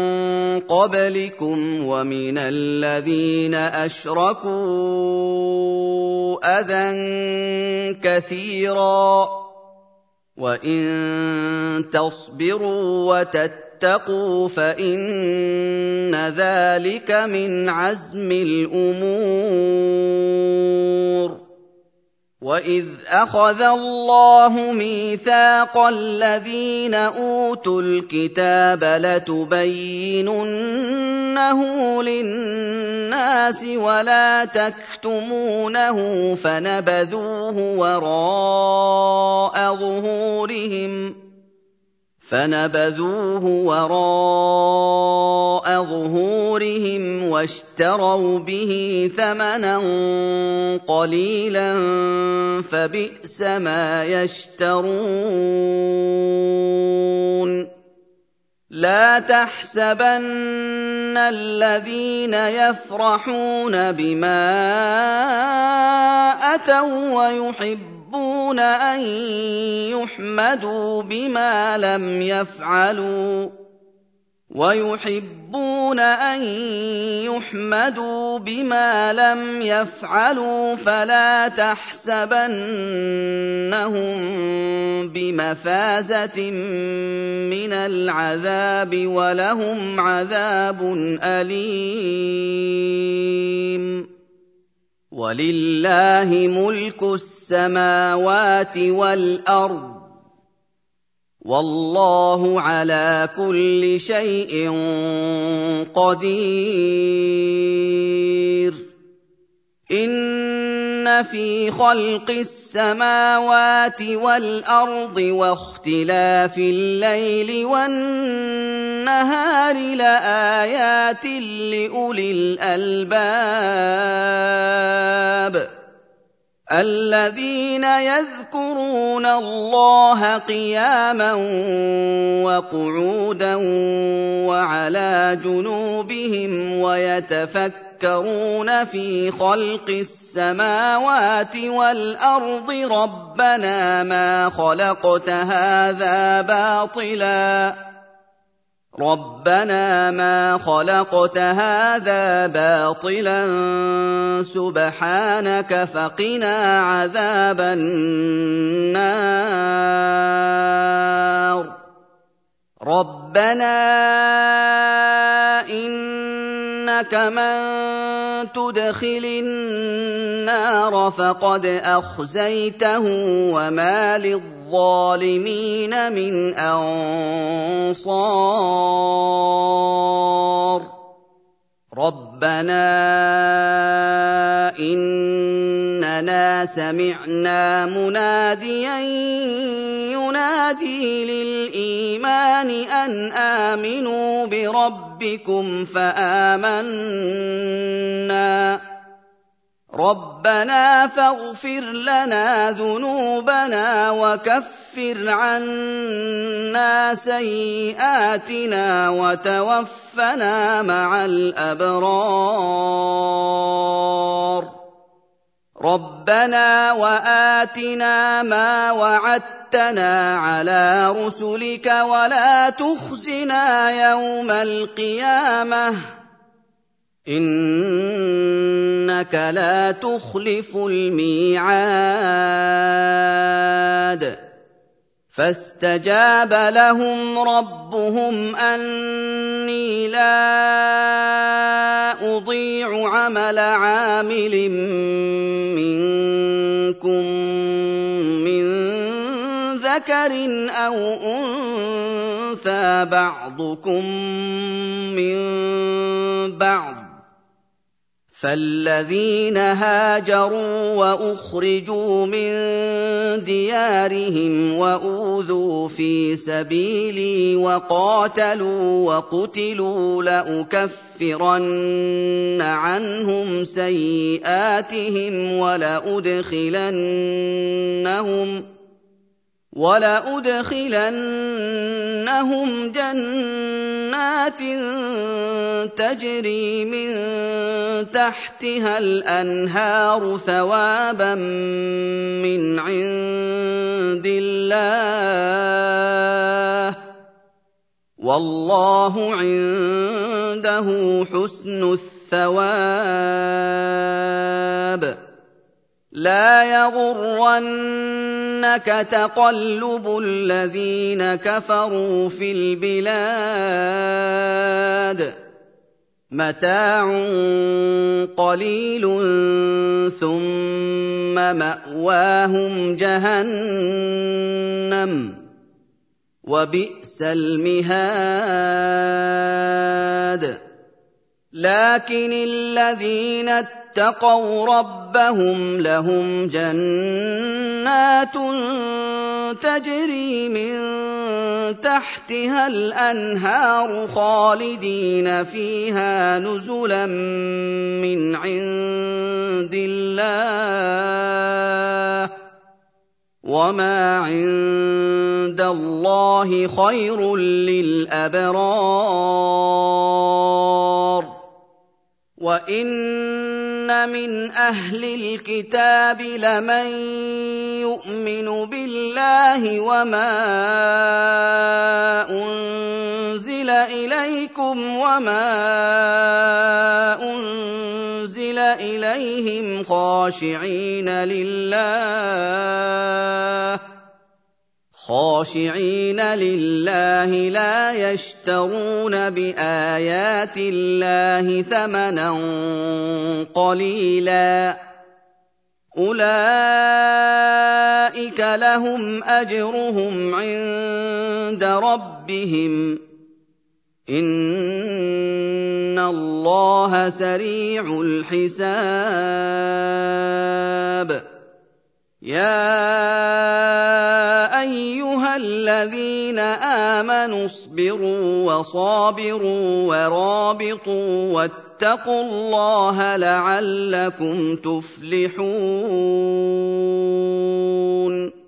قبلكم ومن الذين أشركوا أذى كثيرا وإن تصبروا وتتقوا فإن ذلك من عزم الأمور وَإِذْ أَخَذَ اللَّهُ مِيثَاقَ الَّذِينَ أُوتُوا الْكِتَابَ لَتُبَيِّنُنَّهُ لِلنَّاسِ وَلَا تَكْتُمُونَهُ فَنَبَذُوهُ وَرَاءَ ظُهُورِهِمْ وَاشْتَرَوْا بِهِ ثَمَنًا قَلِيلًا فَبِئْسَ مَا يَشْتَرُونَ لَا تَحْسَبَنَّ الَّذِينَ يَفْرَحُونَ بِمَا أَتَوا وَيُحِبُّونَ أَن يُحْمَدُوا بِمَا لَمْ يَفْعَلُوا فَلَا تَحْسَبَنَّهُم بِمَفَازَةٍ مِّنَ الْعَذَابِ وَلَهُمْ عَذَابٌ أَلِيمٌ وَلِلَّهِ مُلْكُ السَّمَاوَاتِ وَالْأَرْضِ وَاللَّهُ عَلَىٰ كُلِّ شَيْءٍ قَدِيرٌ إِنَّ فِي خَلْقِ السَّمَاوَاتِ وَالْأَرْضِ وَاخْتِلَافِ اللَّيْلِ وَالنَّهَارِ لَآيَاتٍ لِّأُولِي الْأَلْبَابِ الَّذِينَ يَذْكُرُونَ اللَّهَ قِيَامًا وَقُعُودًا وَعَلَىٰ جُنُوبِهِمْ وَيَتَفَكَّرُونَ فِي خَلْقِ السَّمَاوَاتِ وَالْأَرْضِ رَبَّنَا مَا خَلَقْتَ هَٰذَا بَاطِلًا سُبْحَانَكَ فَقِنَا عَذَابَ النَّارِ رَبَّنَا إِنَّكَ مَن تُدْخِلِ النَّارَ فَقَدْ أَخْزَيْتَهُ وَمَا لِلظَّالِمِينَ مِنْ أَنصَارٍ رَبَّنَا إِنَّنَا سَمِعْنَا مُنَادِيًا يُنَادِي لِلْإِيمَانِ أَنْ آمِنُوا بِرَبِّكُمْ فَآمَنَّا رَبَّنَا فَاغْفِرْ لَنَا ذُنُوبَنَا وَكَفِّرْ عَنَّا سَيِّئَاتِنَا وَتَوَفَّنَا مَعَ الْأَبْرَارِ رَبَّنَا وَآتِنَا مَا وَعَدتَّنَا عَلَىٰ رُسُلِكَ وَلَا تُخْزِنَا يَوْمَ الْقِيَامَةِ إِنَّكَ لَا تُخْلِفُ الْمِيعَادَ فَاسْتَجَابَ لَهُمْ رَبُّهُمْ أَنِّي لَا أُضِيعُ عَمَلَ عَامِلٍ مِّنكُم مِّن ذَكَرٍ أَوْ أُنثَىٰ بَعْضُكُم مِّن بَعْضٍ ۖ فالذين هاجروا وأخرجوا من ديارهم وأوذوا في سبيلي وقاتلوا وقتلوا لأكفرن عنهم سيئاتهم ولأدخلنهم جنات تجري من تحتها الأنهار ثوابا من عند الله والله عنده حسن الثواب لا يغرنك تقلب الذين كفروا في البلاد متاع قليل ثم مأواهم جهنم وبئس المهاد لكن الذين اتقوا ربهم لهم جنات تجري من تحتها الأنهار خالدين فيها نزلا من عند الله وما عند الله خير للأبرار وَإِنَّ مِنْ أَهْلِ الْكِتَابِ لَمَن يُؤْمِنُ بِاللَّهِ وَمَا أُنزِلَ إِلَيْكُمْ وَمَا أُنزِلَ إِلَيْهِمْ خاشعين لله لا يشترون بآيات الله ثمنا قليلا أولئك لهم أجرهم عند ربهم إن الله سريع الحساب يا أيها الذين آمنوا اصبروا وصابروا ورابطوا واتقوا الله لعلكم تفلحون